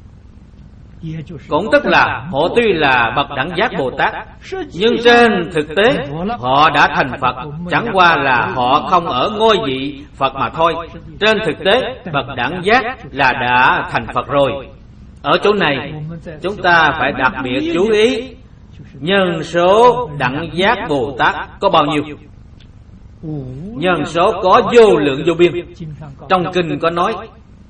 Cũng tức là họ tuy là bậc đẳng giác Bồ Tát, nhưng trên thực tế họ đã thành Phật, chẳng qua là họ không ở ngôi vị Phật mà thôi. Trên thực tế bậc đẳng giác là đã thành Phật rồi. Ở chỗ này chúng ta phải đặc biệt chú ý nhân số đẳng giác Bồ Tát có bao nhiêu. Nhân số có vô lượng vô biên. Trong kinh có nói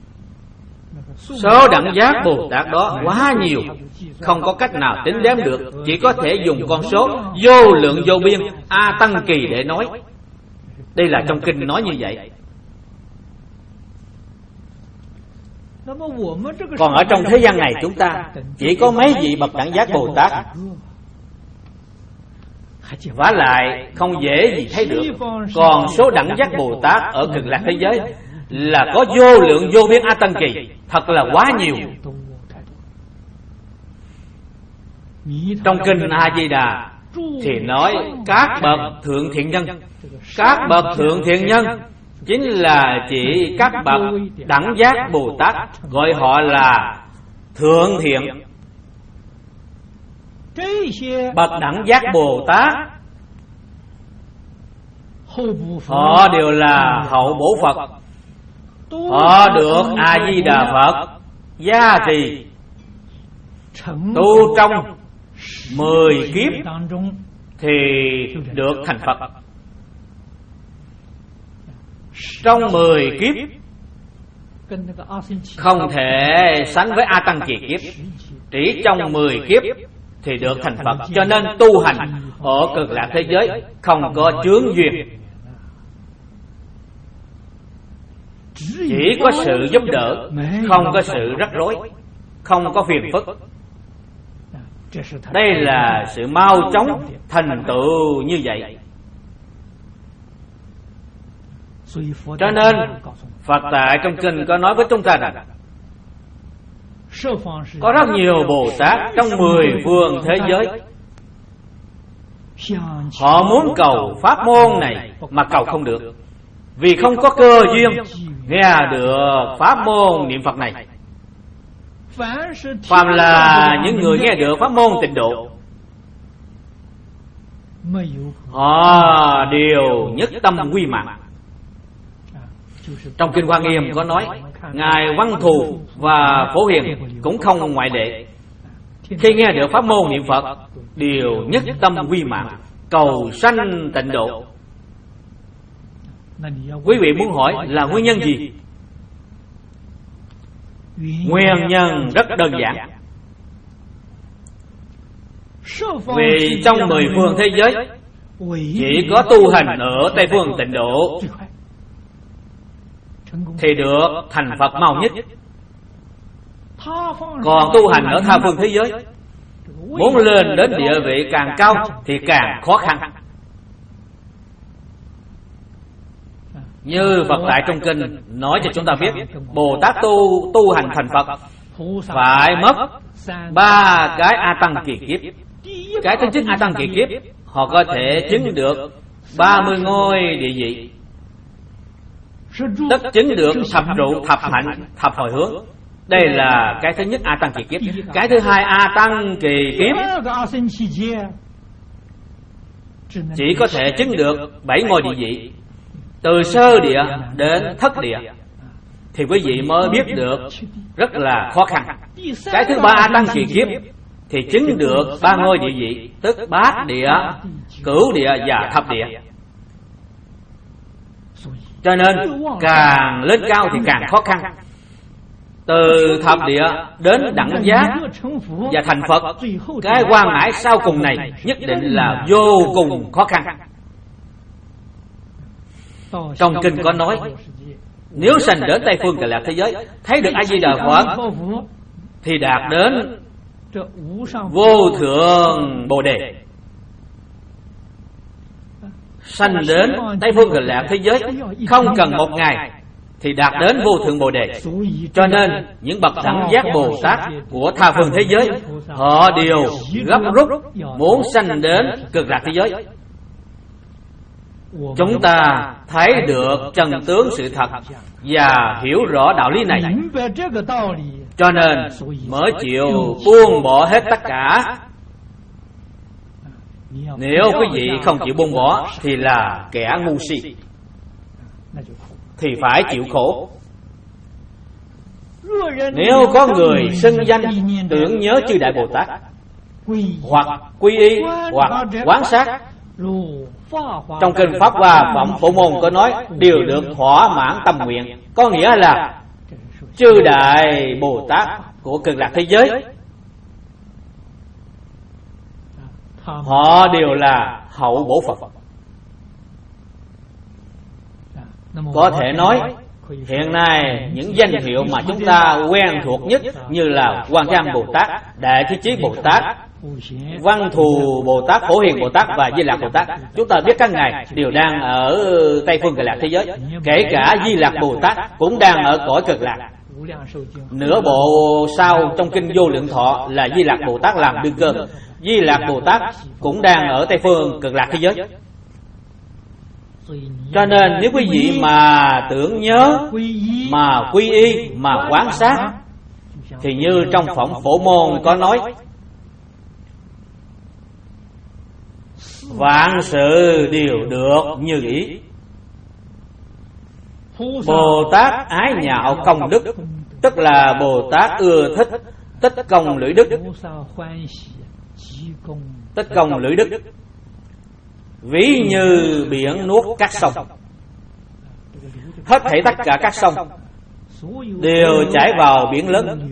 số đẳng giác Bồ Tát đó quá nhiều, không có cách nào tính đếm được, chỉ có thể dùng con số vô lượng vô biên A Tăng Kỳ để nói. Đây là trong kinh nói như vậy. Còn ở trong thế gian này chúng ta chỉ có mấy vị bậc đẳng giác Bồ Tát, vả lại không dễ gì thấy được. Còn số đẳng giác Bồ Tát ở Cực Lạc thế giới là có vô lượng vô biên A Tăng Kỳ, thật là quá nhiều. Trong kinh A Di Đà thì nói các bậc thượng thiện nhân. Các bậc thượng thiện nhân chính là chỉ các bậc đẳng giác Bồ Tát, gọi họ là thượng thiện. Bậc đẳng giác Bồ Tát họ đều là hậu bổ Phật, họ được A Di Đà Phật gia trì, tu trong mười kiếp thì được thành Phật. Trong mười kiếp không thể sánh với A Tăng Kỳ kiếp, chỉ trong mười kiếp thì được thành Phật. Cho nên tu hành ở Cực Lạc thế giới không có chướng duyên, chỉ có sự giúp đỡ, không có sự rắc rối, không có phiền phức. Đây là sự mau chóng thành tựu như vậy. Cho nên Phật tại trong kinh có nói với chúng ta rằng có rất nhiều Bồ Tát trong mười phương thế giới, họ muốn cầu pháp môn này mà cầu không được, vì không có cơ duyên nghe được pháp môn niệm Phật này. Phàm là những người nghe được pháp môn tịnh độ, họ đều nhất tâm quy mạng. Trong kinh Hoa Nghiêm có nói, Ngài Văn Thù và Phổ Hiền cũng không ngoại lệ. Khi nghe được pháp môn niệm Phật đều nhất tâm quy mạng, cầu sanh tịnh độ. Quý vị muốn hỏi là nguyên nhân gì? Nguyên nhân rất đơn giản. Vì trong mười phương thế giới chỉ có tu hành ở Tây phương tịnh độ thì được thành Phật mau nhất. Còn tu hành ở tha phương thế giới, muốn lên đến địa vị càng cao thì càng khó khăn. Như Phật tại trong kinh nói cho chúng ta biết, Bồ Tát tu tu hành thành Phật phải mất ba cái A Tăng Kỳ kiếp. Cái thứ nhất A Tăng Kỳ kiếp, họ có thể chứng được ba mươi ngôi địa vị, tất chứng được thập trụ, thập hạnh, thập hồi hướng. Đây là cái thứ nhất A Tăng Kỳ kiếp. Cái thứ hai A Tăng Kỳ kiếp chỉ có thể chứng được bảy ngôi địa vị, từ sơ địa đến thất địa, thì quý vị mới biết được rất là khó khăn. Cái thứ ba A Tăng Kỳ kiếp thì chứng được ba ngôi địa vị, tức bát địa, cửu địa và thập địa. Cho nên càng lên cao thì càng khó khăn. Từ thập địa đến đẳng giác và thành Phật, cái quan hải sau cùng này nhất định là vô cùng khó khăn. Trong kinh có nói, nếu sanh đến Tây phương Cực Lạc thế giới, thấy được A Di Đà Phật thì đạt đến vô thượng Bồ Đề. Sanh đến Tây phương Cực Lạc thế giới không cần một ngày thì đạt đến vô thượng Bồ Đề. Cho nên những bậc đẳng giác Bồ Tát của tha phương thế giới, họ đều gấp rút muốn sanh đến Cực Lạc thế giới. Chúng ta thấy được chân tướng sự thật và hiểu rõ đạo lý này, cho nên mới chịu buông bỏ hết tất cả. Nếu quý vị không chịu buông bỏ thì là kẻ ngu si, thì phải chịu khổ. Nếu có người xưng danh tưởng nhớ chư Đại Bồ Tát, hoặc quy y, hoặc quán sát, Trong kinh Pháp Hoa Phẩm Phổ Môn có nói đều được thỏa mãn tâm nguyện, có nghĩa là chư đại Bồ Tát của Cực Lạc thế giới họ đều là hậu bổ Phật. Có thể nói hiện nay những danh hiệu mà chúng ta quen thuộc nhất như là Quan Thế Âm Bồ Tát, Đại Thế Chí Bồ Tát, Văn Thù Bồ Tát, Phổ Hiền Bồ Tát và Di Lạc Bồ Tát, chúng ta biết các ngài đều đang ở Tây phương Cực Lạc thế giới. Kể cả Di Lạc Bồ Tát cũng đang ở cõi Cực Lạc. Nửa bộ sau trong kinh Vô Lượng Thọ là Di Lạc Bồ Tát làm đương cơ. Di Lạc Bồ Tát cũng đang ở Tây phương Cực Lạc thế giới. Cho nên nếu quý vị mà tưởng nhớ, mà quy y, mà quán sát, thì như trong Phẩm Phổ Môn có nói vạn sự đều được như ý. Bồ Tát ái nhạo công đức, tức là Bồ Tát ưa thích tích công lũy đức. Tích công lũy đức ví như biển nuốt các sông. Hết thảy tất cả các sông đều chảy vào biển lớn,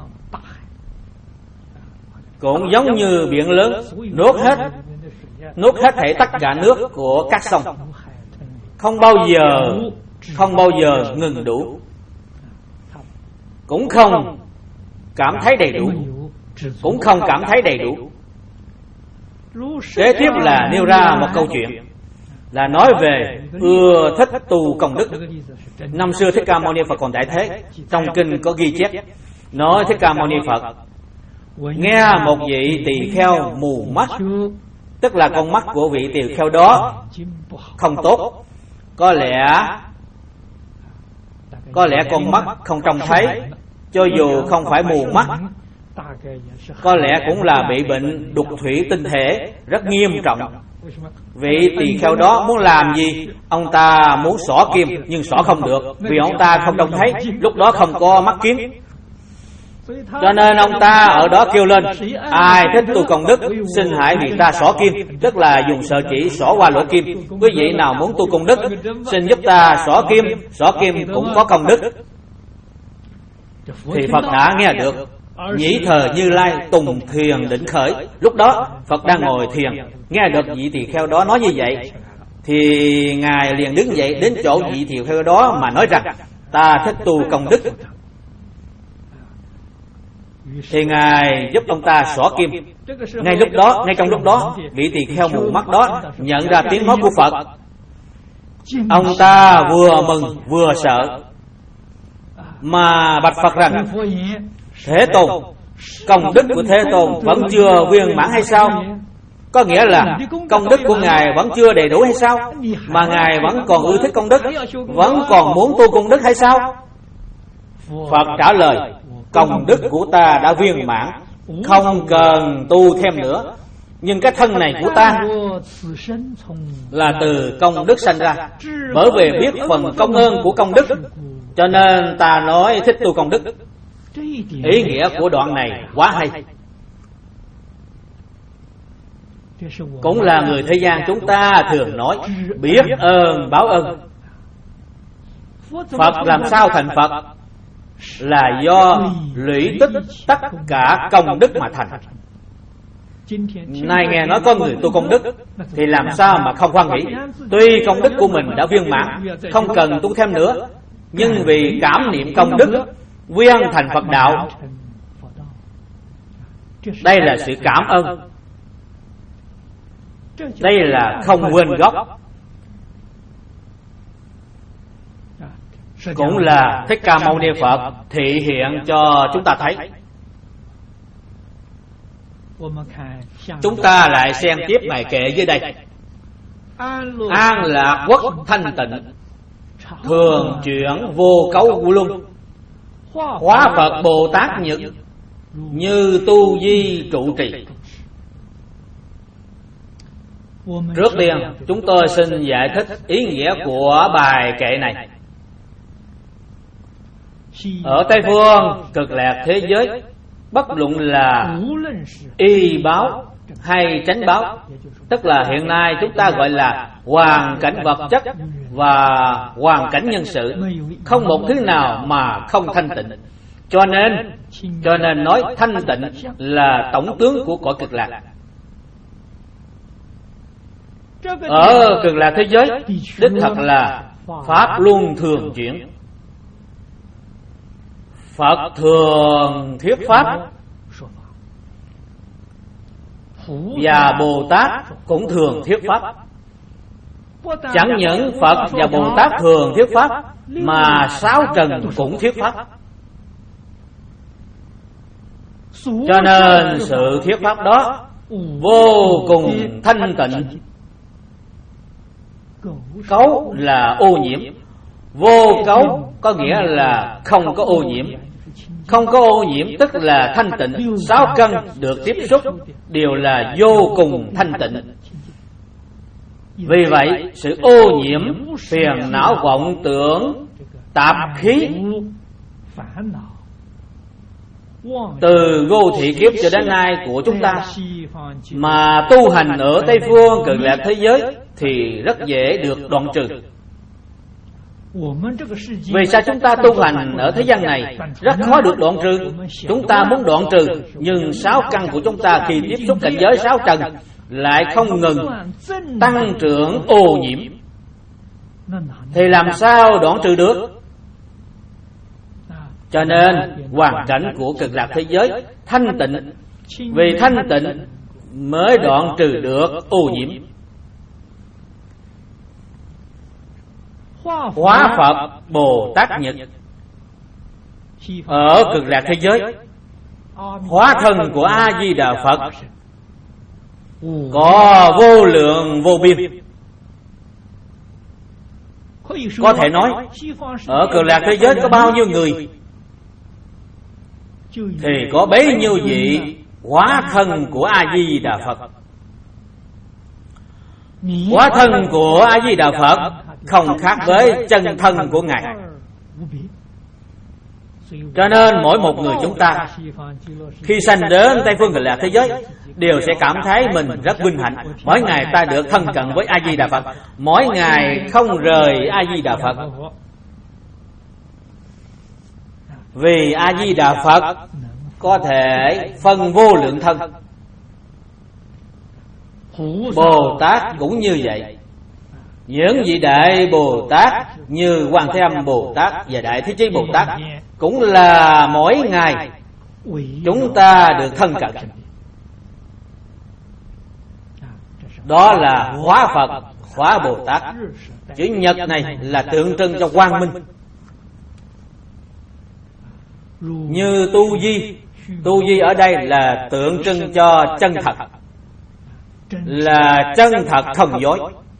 cũng giống như biển lớn nuốt hết nuốt hết thảy tất cả nước của các sông, không bao giờ không bao giờ ngừng đủ, cũng không cảm thấy đầy đủ, cũng không cảm thấy đầy đủ. Kế tiếp là nêu ra một câu chuyện, là nói về ưa thích tu công đức. Năm xưa Thích Ca Mâu Ni Phật còn tại thế, trong kinh có ghi chép nói Thích Ca Mâu Ni Phật nghe một vị tỳ kheo mù mắt, tức là con mắt của vị tỳ kheo đó không tốt, có lẽ có lẽ con mắt không trông thấy, cho dù không phải mù mắt, có lẽ cũng là bị bệnh đục thủy tinh thể rất nghiêm trọng. Vị tỳ kheo đó muốn làm gì? Ông ta muốn xỏ kim nhưng xỏ không được, vì ông ta không trông thấy, lúc đó không có mắt kiến. Cho nên ông ta ở đó kêu lên: ai thích tu công đức, xin hãy vì ta xỏ kim, tức là dùng sợi chỉ xỏ qua lỗ kim. Quý vị nào muốn tu công đức, xin giúp ta xỏ kim, xỏ kim cũng có công đức. Thì Phật đã nghe được. Nhĩ thờ Như Lai tùng thiền định khởi. Lúc đó Phật đang ngồi thiền, nghe được vị tỳ kheo đó nói như vậy, thì ngài liền đứng dậy đến chỗ vị tỳ kheo đó mà nói rằng: ta thích tu công đức. Thì ngài giúp ông ta xỏ kim. Ngay lúc đó, ngay trong lúc đó, vị tỳ kheo mù mắt đó nhận ra tiếng nói của Phật. Ông ta vừa mừng vừa sợ, mà bạch Phật rằng: Thế Tôn, công đức của Thế Tôn vẫn chưa viên mãn hay sao? Có nghĩa là công đức của Ngài vẫn chưa đầy đủ hay sao? Mà Ngài vẫn còn ưa thích công đức, vẫn còn muốn tu công đức hay sao? Phật trả lời: công đức của ta đã viên mãn, không cần tu thêm nữa. Nhưng cái thân này của ta là từ công đức sanh ra, bởi vì biết phần công ơn của công đức, cho nên ta nói thích tu công đức. Ý nghĩa của đoạn này quá hay, cũng là người thế gian chúng ta thường nói biết ơn báo ơn. Phật làm sao thành Phật? Là do lũy tích tất cả công đức mà thành. Nay nghe nói có người tu công đức thì làm sao mà không hoan hỷ? Tuy công đức của mình đã viên mãn, không cần tu thêm nữa, nhưng vì cảm niệm công đức viên thành Phật đạo. Đây là sự cảm ơn, đây là không quên gốc, cũng là Thích Ca Mâu Ni Phật thị hiện cho chúng ta thấy. Chúng ta lại xem tiếp bài kệ dưới đây: an lạc quốc thanh tịnh, thường chuyển vô cấu luân, hóa Phật Bồ Tát Nhật, như tu di trụ trì. Trước tiên chúng tôi xin giải thích ý nghĩa của bài kệ này. Ở Tây phương Cực Lạc thế giới, bất luận là y báo hay chánh báo, tức là hiện nay chúng ta gọi là hoàn cảnh vật chất và hoàn cảnh nhân sự, không một thứ nào mà không thanh tịnh. Cho nên, cho nên nói thanh tịnh là tổng tướng của cõi Cực Lạc. Ở Cực Lạc thế giới, đích thật là pháp luân thường chuyển. Phật thường thuyết pháp, và Bồ Tát cũng thường thuyết pháp. Chẳng những Phật và Bồ Tát thường thuyết pháp, mà sáu trần cũng thuyết pháp. Cho nên sự thuyết pháp đó vô cùng thanh tịnh. Cấu là ô nhiễm, vô cấu có nghĩa là không có ô nhiễm. Không có ô nhiễm tức là thanh tịnh. Sáu căn được tiếp xúc đều là vô cùng thanh tịnh. Vì vậy sự ô nhiễm, phiền não vọng tưởng, tạp khí từ vô thị kiếp cho đến nay của chúng ta mà tu hành ở Tây Phương Cực Lạc thế giới thì rất dễ được đoạn trừ. Vì sao chúng ta tu hành ở thế gian này rất khó được đoạn trừ? Chúng ta muốn đoạn trừ, nhưng sáu căn của chúng ta khi tiếp xúc cảnh giới sáu trần lại không ngừng tăng trưởng ô nhiễm, thì làm sao đoạn trừ được? Cho nên hoàn cảnh của Cực Lạc thế giới thanh tịnh, vì thanh tịnh mới đoạn trừ được ô nhiễm. Hóa Phật Bồ Tát Nhật ở Cực Lạc thế giới, hóa thân của A Di Đà Phật có vô lượng vô biên. Có thể nói ở Cực Lạc thế giới có bao nhiêu người thì có bấy nhiêu vị hóa thân của A Di Đà Phật. Hóa thân của A Di Đà Phật không khác với chân thân của Ngài. Cho nên mỗi một người chúng ta khi sanh đến Tây Phương Cực Lạc thế giới đều sẽ cảm thấy mình rất vinh hạnh. Mỗi ngày ta được thân cận với A Di Đà Phật, mỗi ngày không rời A Di Đà Phật. Vì A Di Đà Phật có thể phân vô lượng thân. Bồ Tát cũng như vậy. Những vị đại Bồ Tát như Quan Thế Âm Bồ Tát và Đại Thế Chí Bồ Tát cũng là mỗi ngày chúng ta được thân cận. Đó là hóa Phật, hóa Bồ Tát. Chữ nhật này là tượng trưng cho quang minh. Như tu di, tu di ở đây là tượng trưng cho chân thật, là chân thật không dối,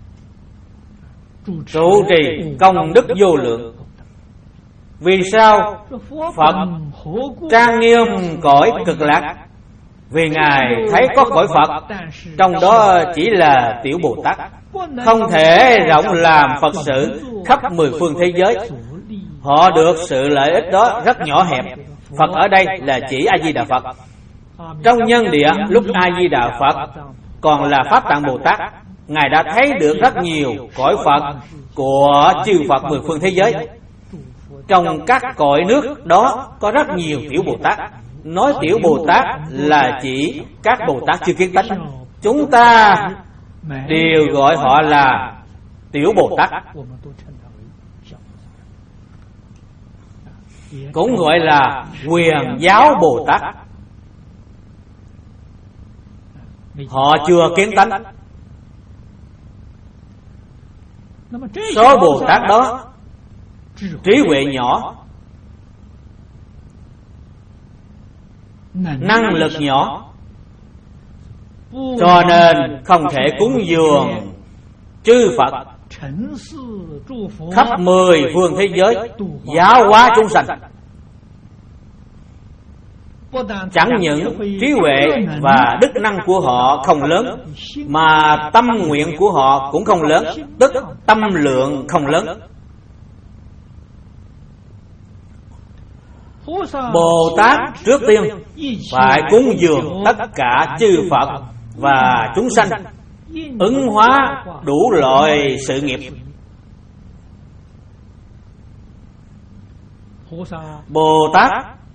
trụ trì công đức vô lượng. Vì sao Phật trang nghiêm cõi Cực Lạc? Vì Ngài thấy có cõi Phật, trong đó chỉ là tiểu Bồ Tát, không thể rộng làm Phật sự khắp mười phương thế giới. Họ được sự lợi ích đó rất nhỏ hẹp. Phật ở đây là chỉ A Di Đà Phật. Trong nhân địa lúc A Di Đà Phật còn là Pháp Tạng Bồ Tát, Ngài đã thấy được rất nhiều cõi Phật của chư Phật mười phương thế giới. Trong các cõi nước đó có rất nhiều tiểu Bồ Tát. Nói tiểu Bồ Tát là chỉ các Bồ Tát chưa kiến tánh. Chúng ta đều gọi họ là tiểu Bồ Tát, cũng gọi là quyền giáo Bồ Tát. Họ chưa kiến tánh. Số Bồ Tát đó trí huệ nhỏ, năng lực nhỏ, cho nên không thể cúng dường chư Phật khắp mười phương thế giới giáo hóa chúng sanh. Chẳng những trí huệ và đức năng của họ không lớn, mà tâm nguyện của họ cũng không lớn, tức tâm lượng không lớn. Bồ Tát trước tiên phải cúng dường tất cả chư Phật và chúng sanh ứng hóa đủ loại sự nghiệp. Bồ Tát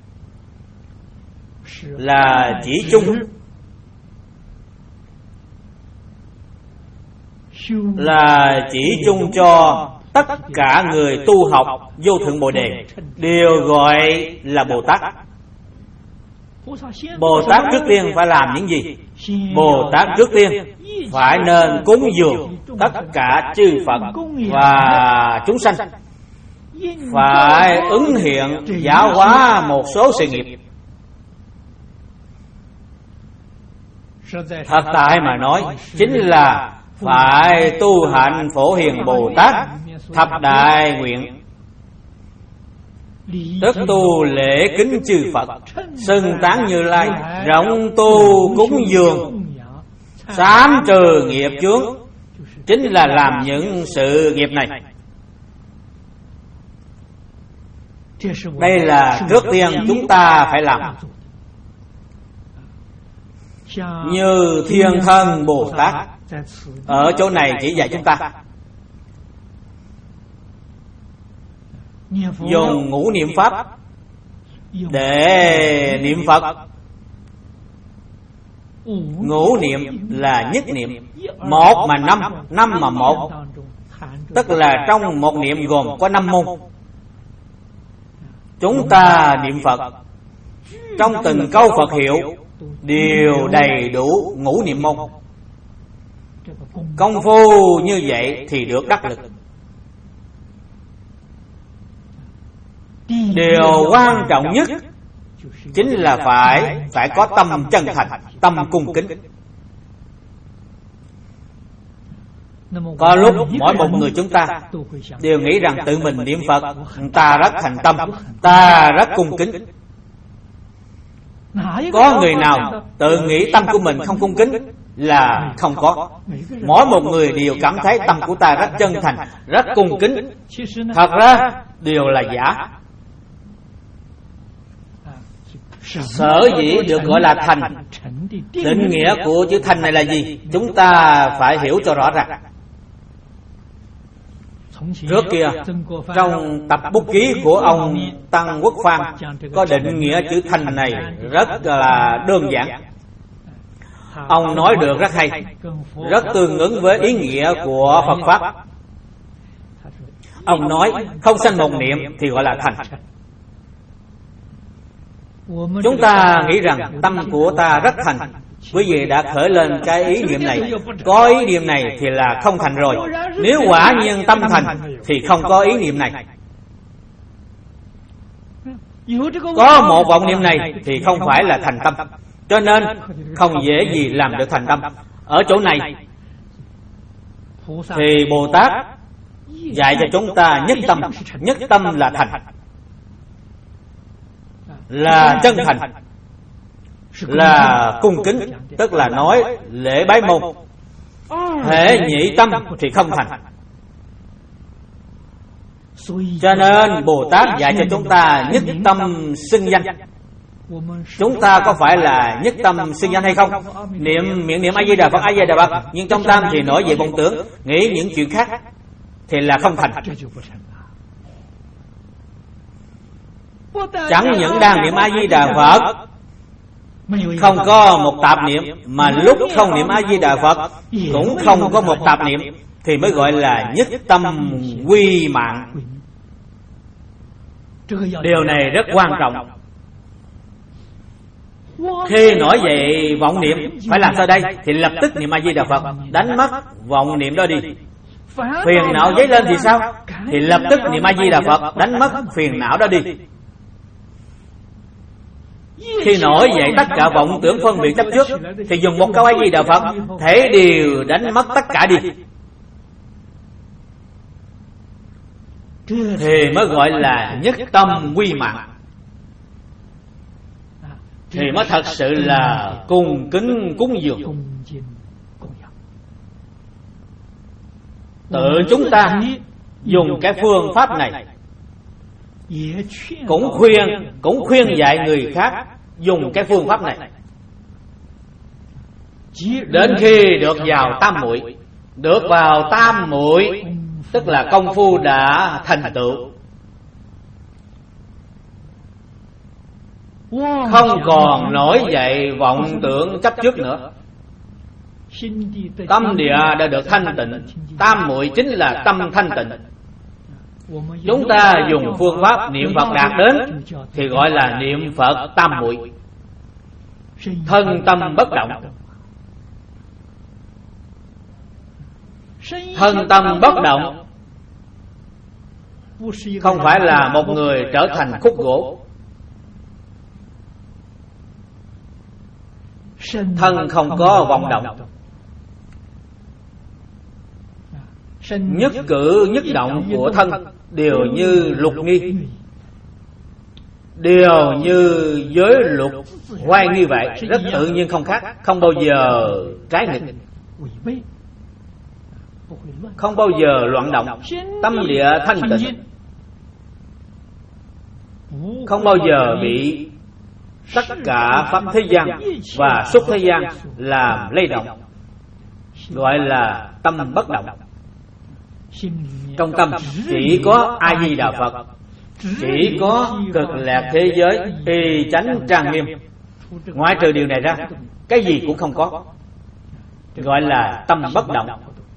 là chỉ chung, là chỉ chung cho tất cả người tu học vô thượng Bồ Đề đều gọi là Bồ Tát. Bồ Tát trước tiên phải làm những gì? Bồ Tát trước tiên phải nên cúng dường tất cả chư Phật và chúng sanh, phải ứng hiện giáo hóa một số sự nghiệp. Thật tại mà nói, chính là phải tu hạnh Phổ Hiền Bồ Tát thập đại nguyện, tức tu lễ kính chư Phật, xưng tán Như Lai, rộng tu cúng dường, sám trừ nghiệp chướng, chính là làm những sự nghiệp này. Đây là trước tiên chúng ta phải làm. Như Thiên Thân Bồ Tát ở chỗ này chỉ dạy chúng ta dùng ngũ niệm pháp để niệm Phật. Ngũ niệm là nhất niệm, một mà năm, năm mà một, tức là trong một niệm gồm có năm môn. Chúng ta niệm Phật, trong từng câu Phật hiệu đều đầy đủ ngũ niệm môn. Công phu như vậy thì được đắc lực. Điều quan trọng nhất chính là phải phải có tâm chân thành, tâm cung kính. Có lúc mỗi một người chúng ta đều nghĩ rằng tự mình niệm Phật, ta rất thành tâm, ta rất cung kính. Có người nào tự nghĩ tâm của mình không cung kính? Là không có. Mỗi một người đều cảm thấy tâm của ta rất chân thành, rất cung kính. Thật ra đều là giả. Sở dĩ được gọi là thành, định nghĩa của chữ thành này là gì? Chúng ta phải hiểu cho rõ ràng. Trước kia trong tập bút ký của ông Tăng Quốc Phan có định nghĩa chữ thành này rất là đơn giản. Ông nói được rất hay, rất tương ứng với ý nghĩa của Phật Pháp. Ông nói không sanh một niệm thì gọi là thành. Chúng ta nghĩ rằng tâm của ta rất thành, quý vị đã khởi lên cái ý niệm này. Có ý niệm này thì là không thành rồi. Nếu quả nhiên tâm thành thì không có ý niệm này. Có một vọng niệm này thì không phải là thành tâm, cho nên không dễ gì làm được thành tâm. Ở chỗ này thì Bồ Tát dạy cho chúng ta nhất tâm. Nhất tâm là thành, là chân thành, là cung kính, tức là nói lễ bái môn. Hễ nhị tâm thì không thành. Cho nên Bồ Tát dạy cho chúng ta nhất tâm xưng danh. Chúng ta có phải là nhất tâm xưng danh hay không? Niệm miệng niệm A Di Đà Phật, A Di Đà Phật, nhưng trong tâm thì nổi về vọng tưởng, nghĩ những chuyện khác, thì là không thành. Chẳng những đang niệm A Di Đà Phật không có một tạp niệm, mà lúc không niệm A Di Đà Phật cũng không có một tạp niệm, thì mới gọi là nhất tâm quy mạng. Điều này rất quan trọng. Khi nổi dậy vọng niệm phải làm sao đây? Thì lập tức niệm A Di Đà Phật, đánh mất vọng niệm đó đi. Phiền não dấy lên thì sao? Thì lập tức niệm A Di Đà Phật, đánh mất phiền não đó đi. Khi nổi dậy tất cả vọng tưởng phân biệt chấp trước thì dùng một câu A Di Đà Phật, thể đều đánh mất tất cả đi, thì mới gọi là nhất tâm quy mạng, thì mới thật sự là cung kính cúng dường. Tự chúng ta dùng cái phương pháp này cũng khuyên cũng khuyên dạy người khác dùng cái phương pháp này. Đến khi được vào tam muội, được vào tam muội tức là công phu đã thành tựu, không còn nổi dậy vọng tưởng chấp trước nữa. Tâm địa đã được thanh tịnh. Tam muội chính là tâm thanh tịnh. Chúng ta dùng phương pháp niệm Phật đạt đến thì gọi là niệm Phật tam muội. Thân tâm bất động. Thân tâm bất động không phải là một người trở thành khúc gỗ. Thân không có vọng động. Nhất cử nhất động của thân đều như lục nghi, đều như giới luật hoài nghi vậy, rất tự nhiên không khác, không bao giờ trái nghịch, không bao giờ loạn động. Tâm địa thanh tịnh, không bao giờ bị tất cả pháp thế gian và xuất thế gian làm lay động, gọi là tâm bất động. Trong tâm chỉ có A Di Đà Phật, chỉ có cực lạc thế giới y chánh trang nghiêm. Ngoại trừ điều này ra, cái gì cũng không có, gọi là tâm bất động.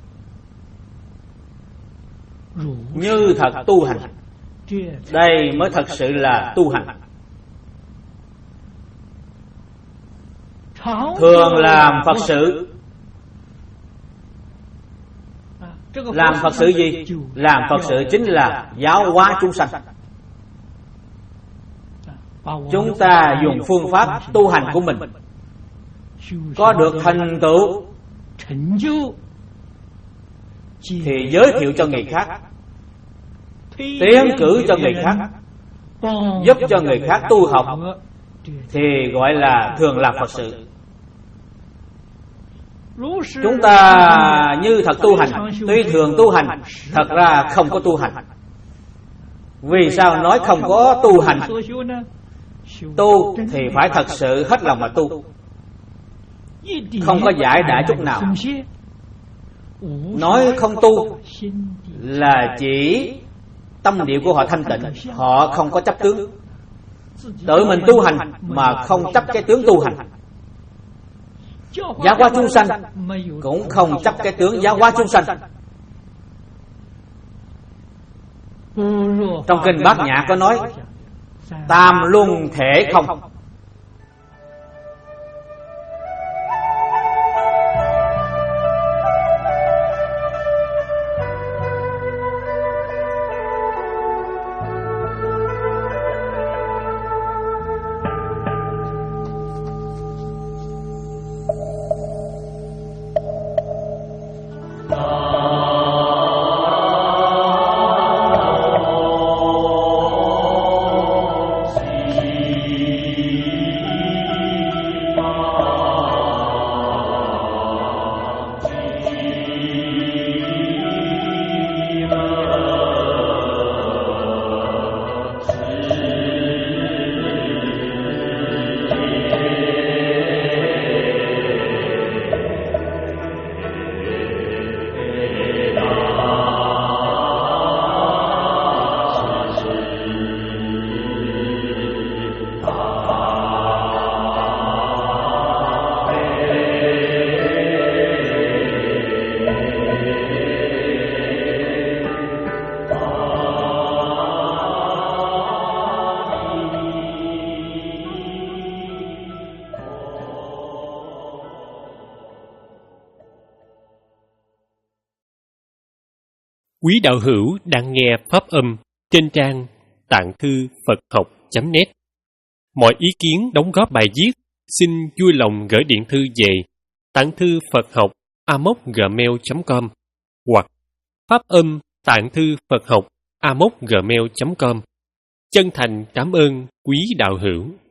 Như thật tu hành, đây mới thật sự là tu hành. Thường làm Phật sự. Làm Phật sự gì? Làm Phật sự chính là giáo hóa chúng sanh. Chúng ta dùng phương pháp tu hành của mình, có được thành tựu thì giới thiệu cho người khác, tiến cử cho người khác, giúp cho người khác tu học, thì gọi là thường làm Phật sự. Chúng ta như thật tu hành, tuy thường tu hành, thật ra không có tu hành. Vì sao nói không có tu hành? Tu thì phải thật sự hết lòng mà tu, không có giải đãi chút nào. Nói không tu là chỉ tâm địa của họ thanh tịnh, họ không có chấp tướng. Tự mình tu hành mà không chấp cái tướng tu hành. Giáo hóa chúng sanh cũng không chấp cái tướng giáo hóa chúng sanh. Trong kinh Bát Nhã có nói tam luân thể không. Quý đạo hữu đang nghe pháp âm trên trang tạng thư Phật học chấm net. Mọi ý kiến đóng góp bài viết xin vui lòng gửi điện thư về tạng thư Phật học a m o gmail chấm com hoặc pháp âm tạng thư Phật học a m o gmail chấm com. Chân thành cảm ơn quý đạo hữu.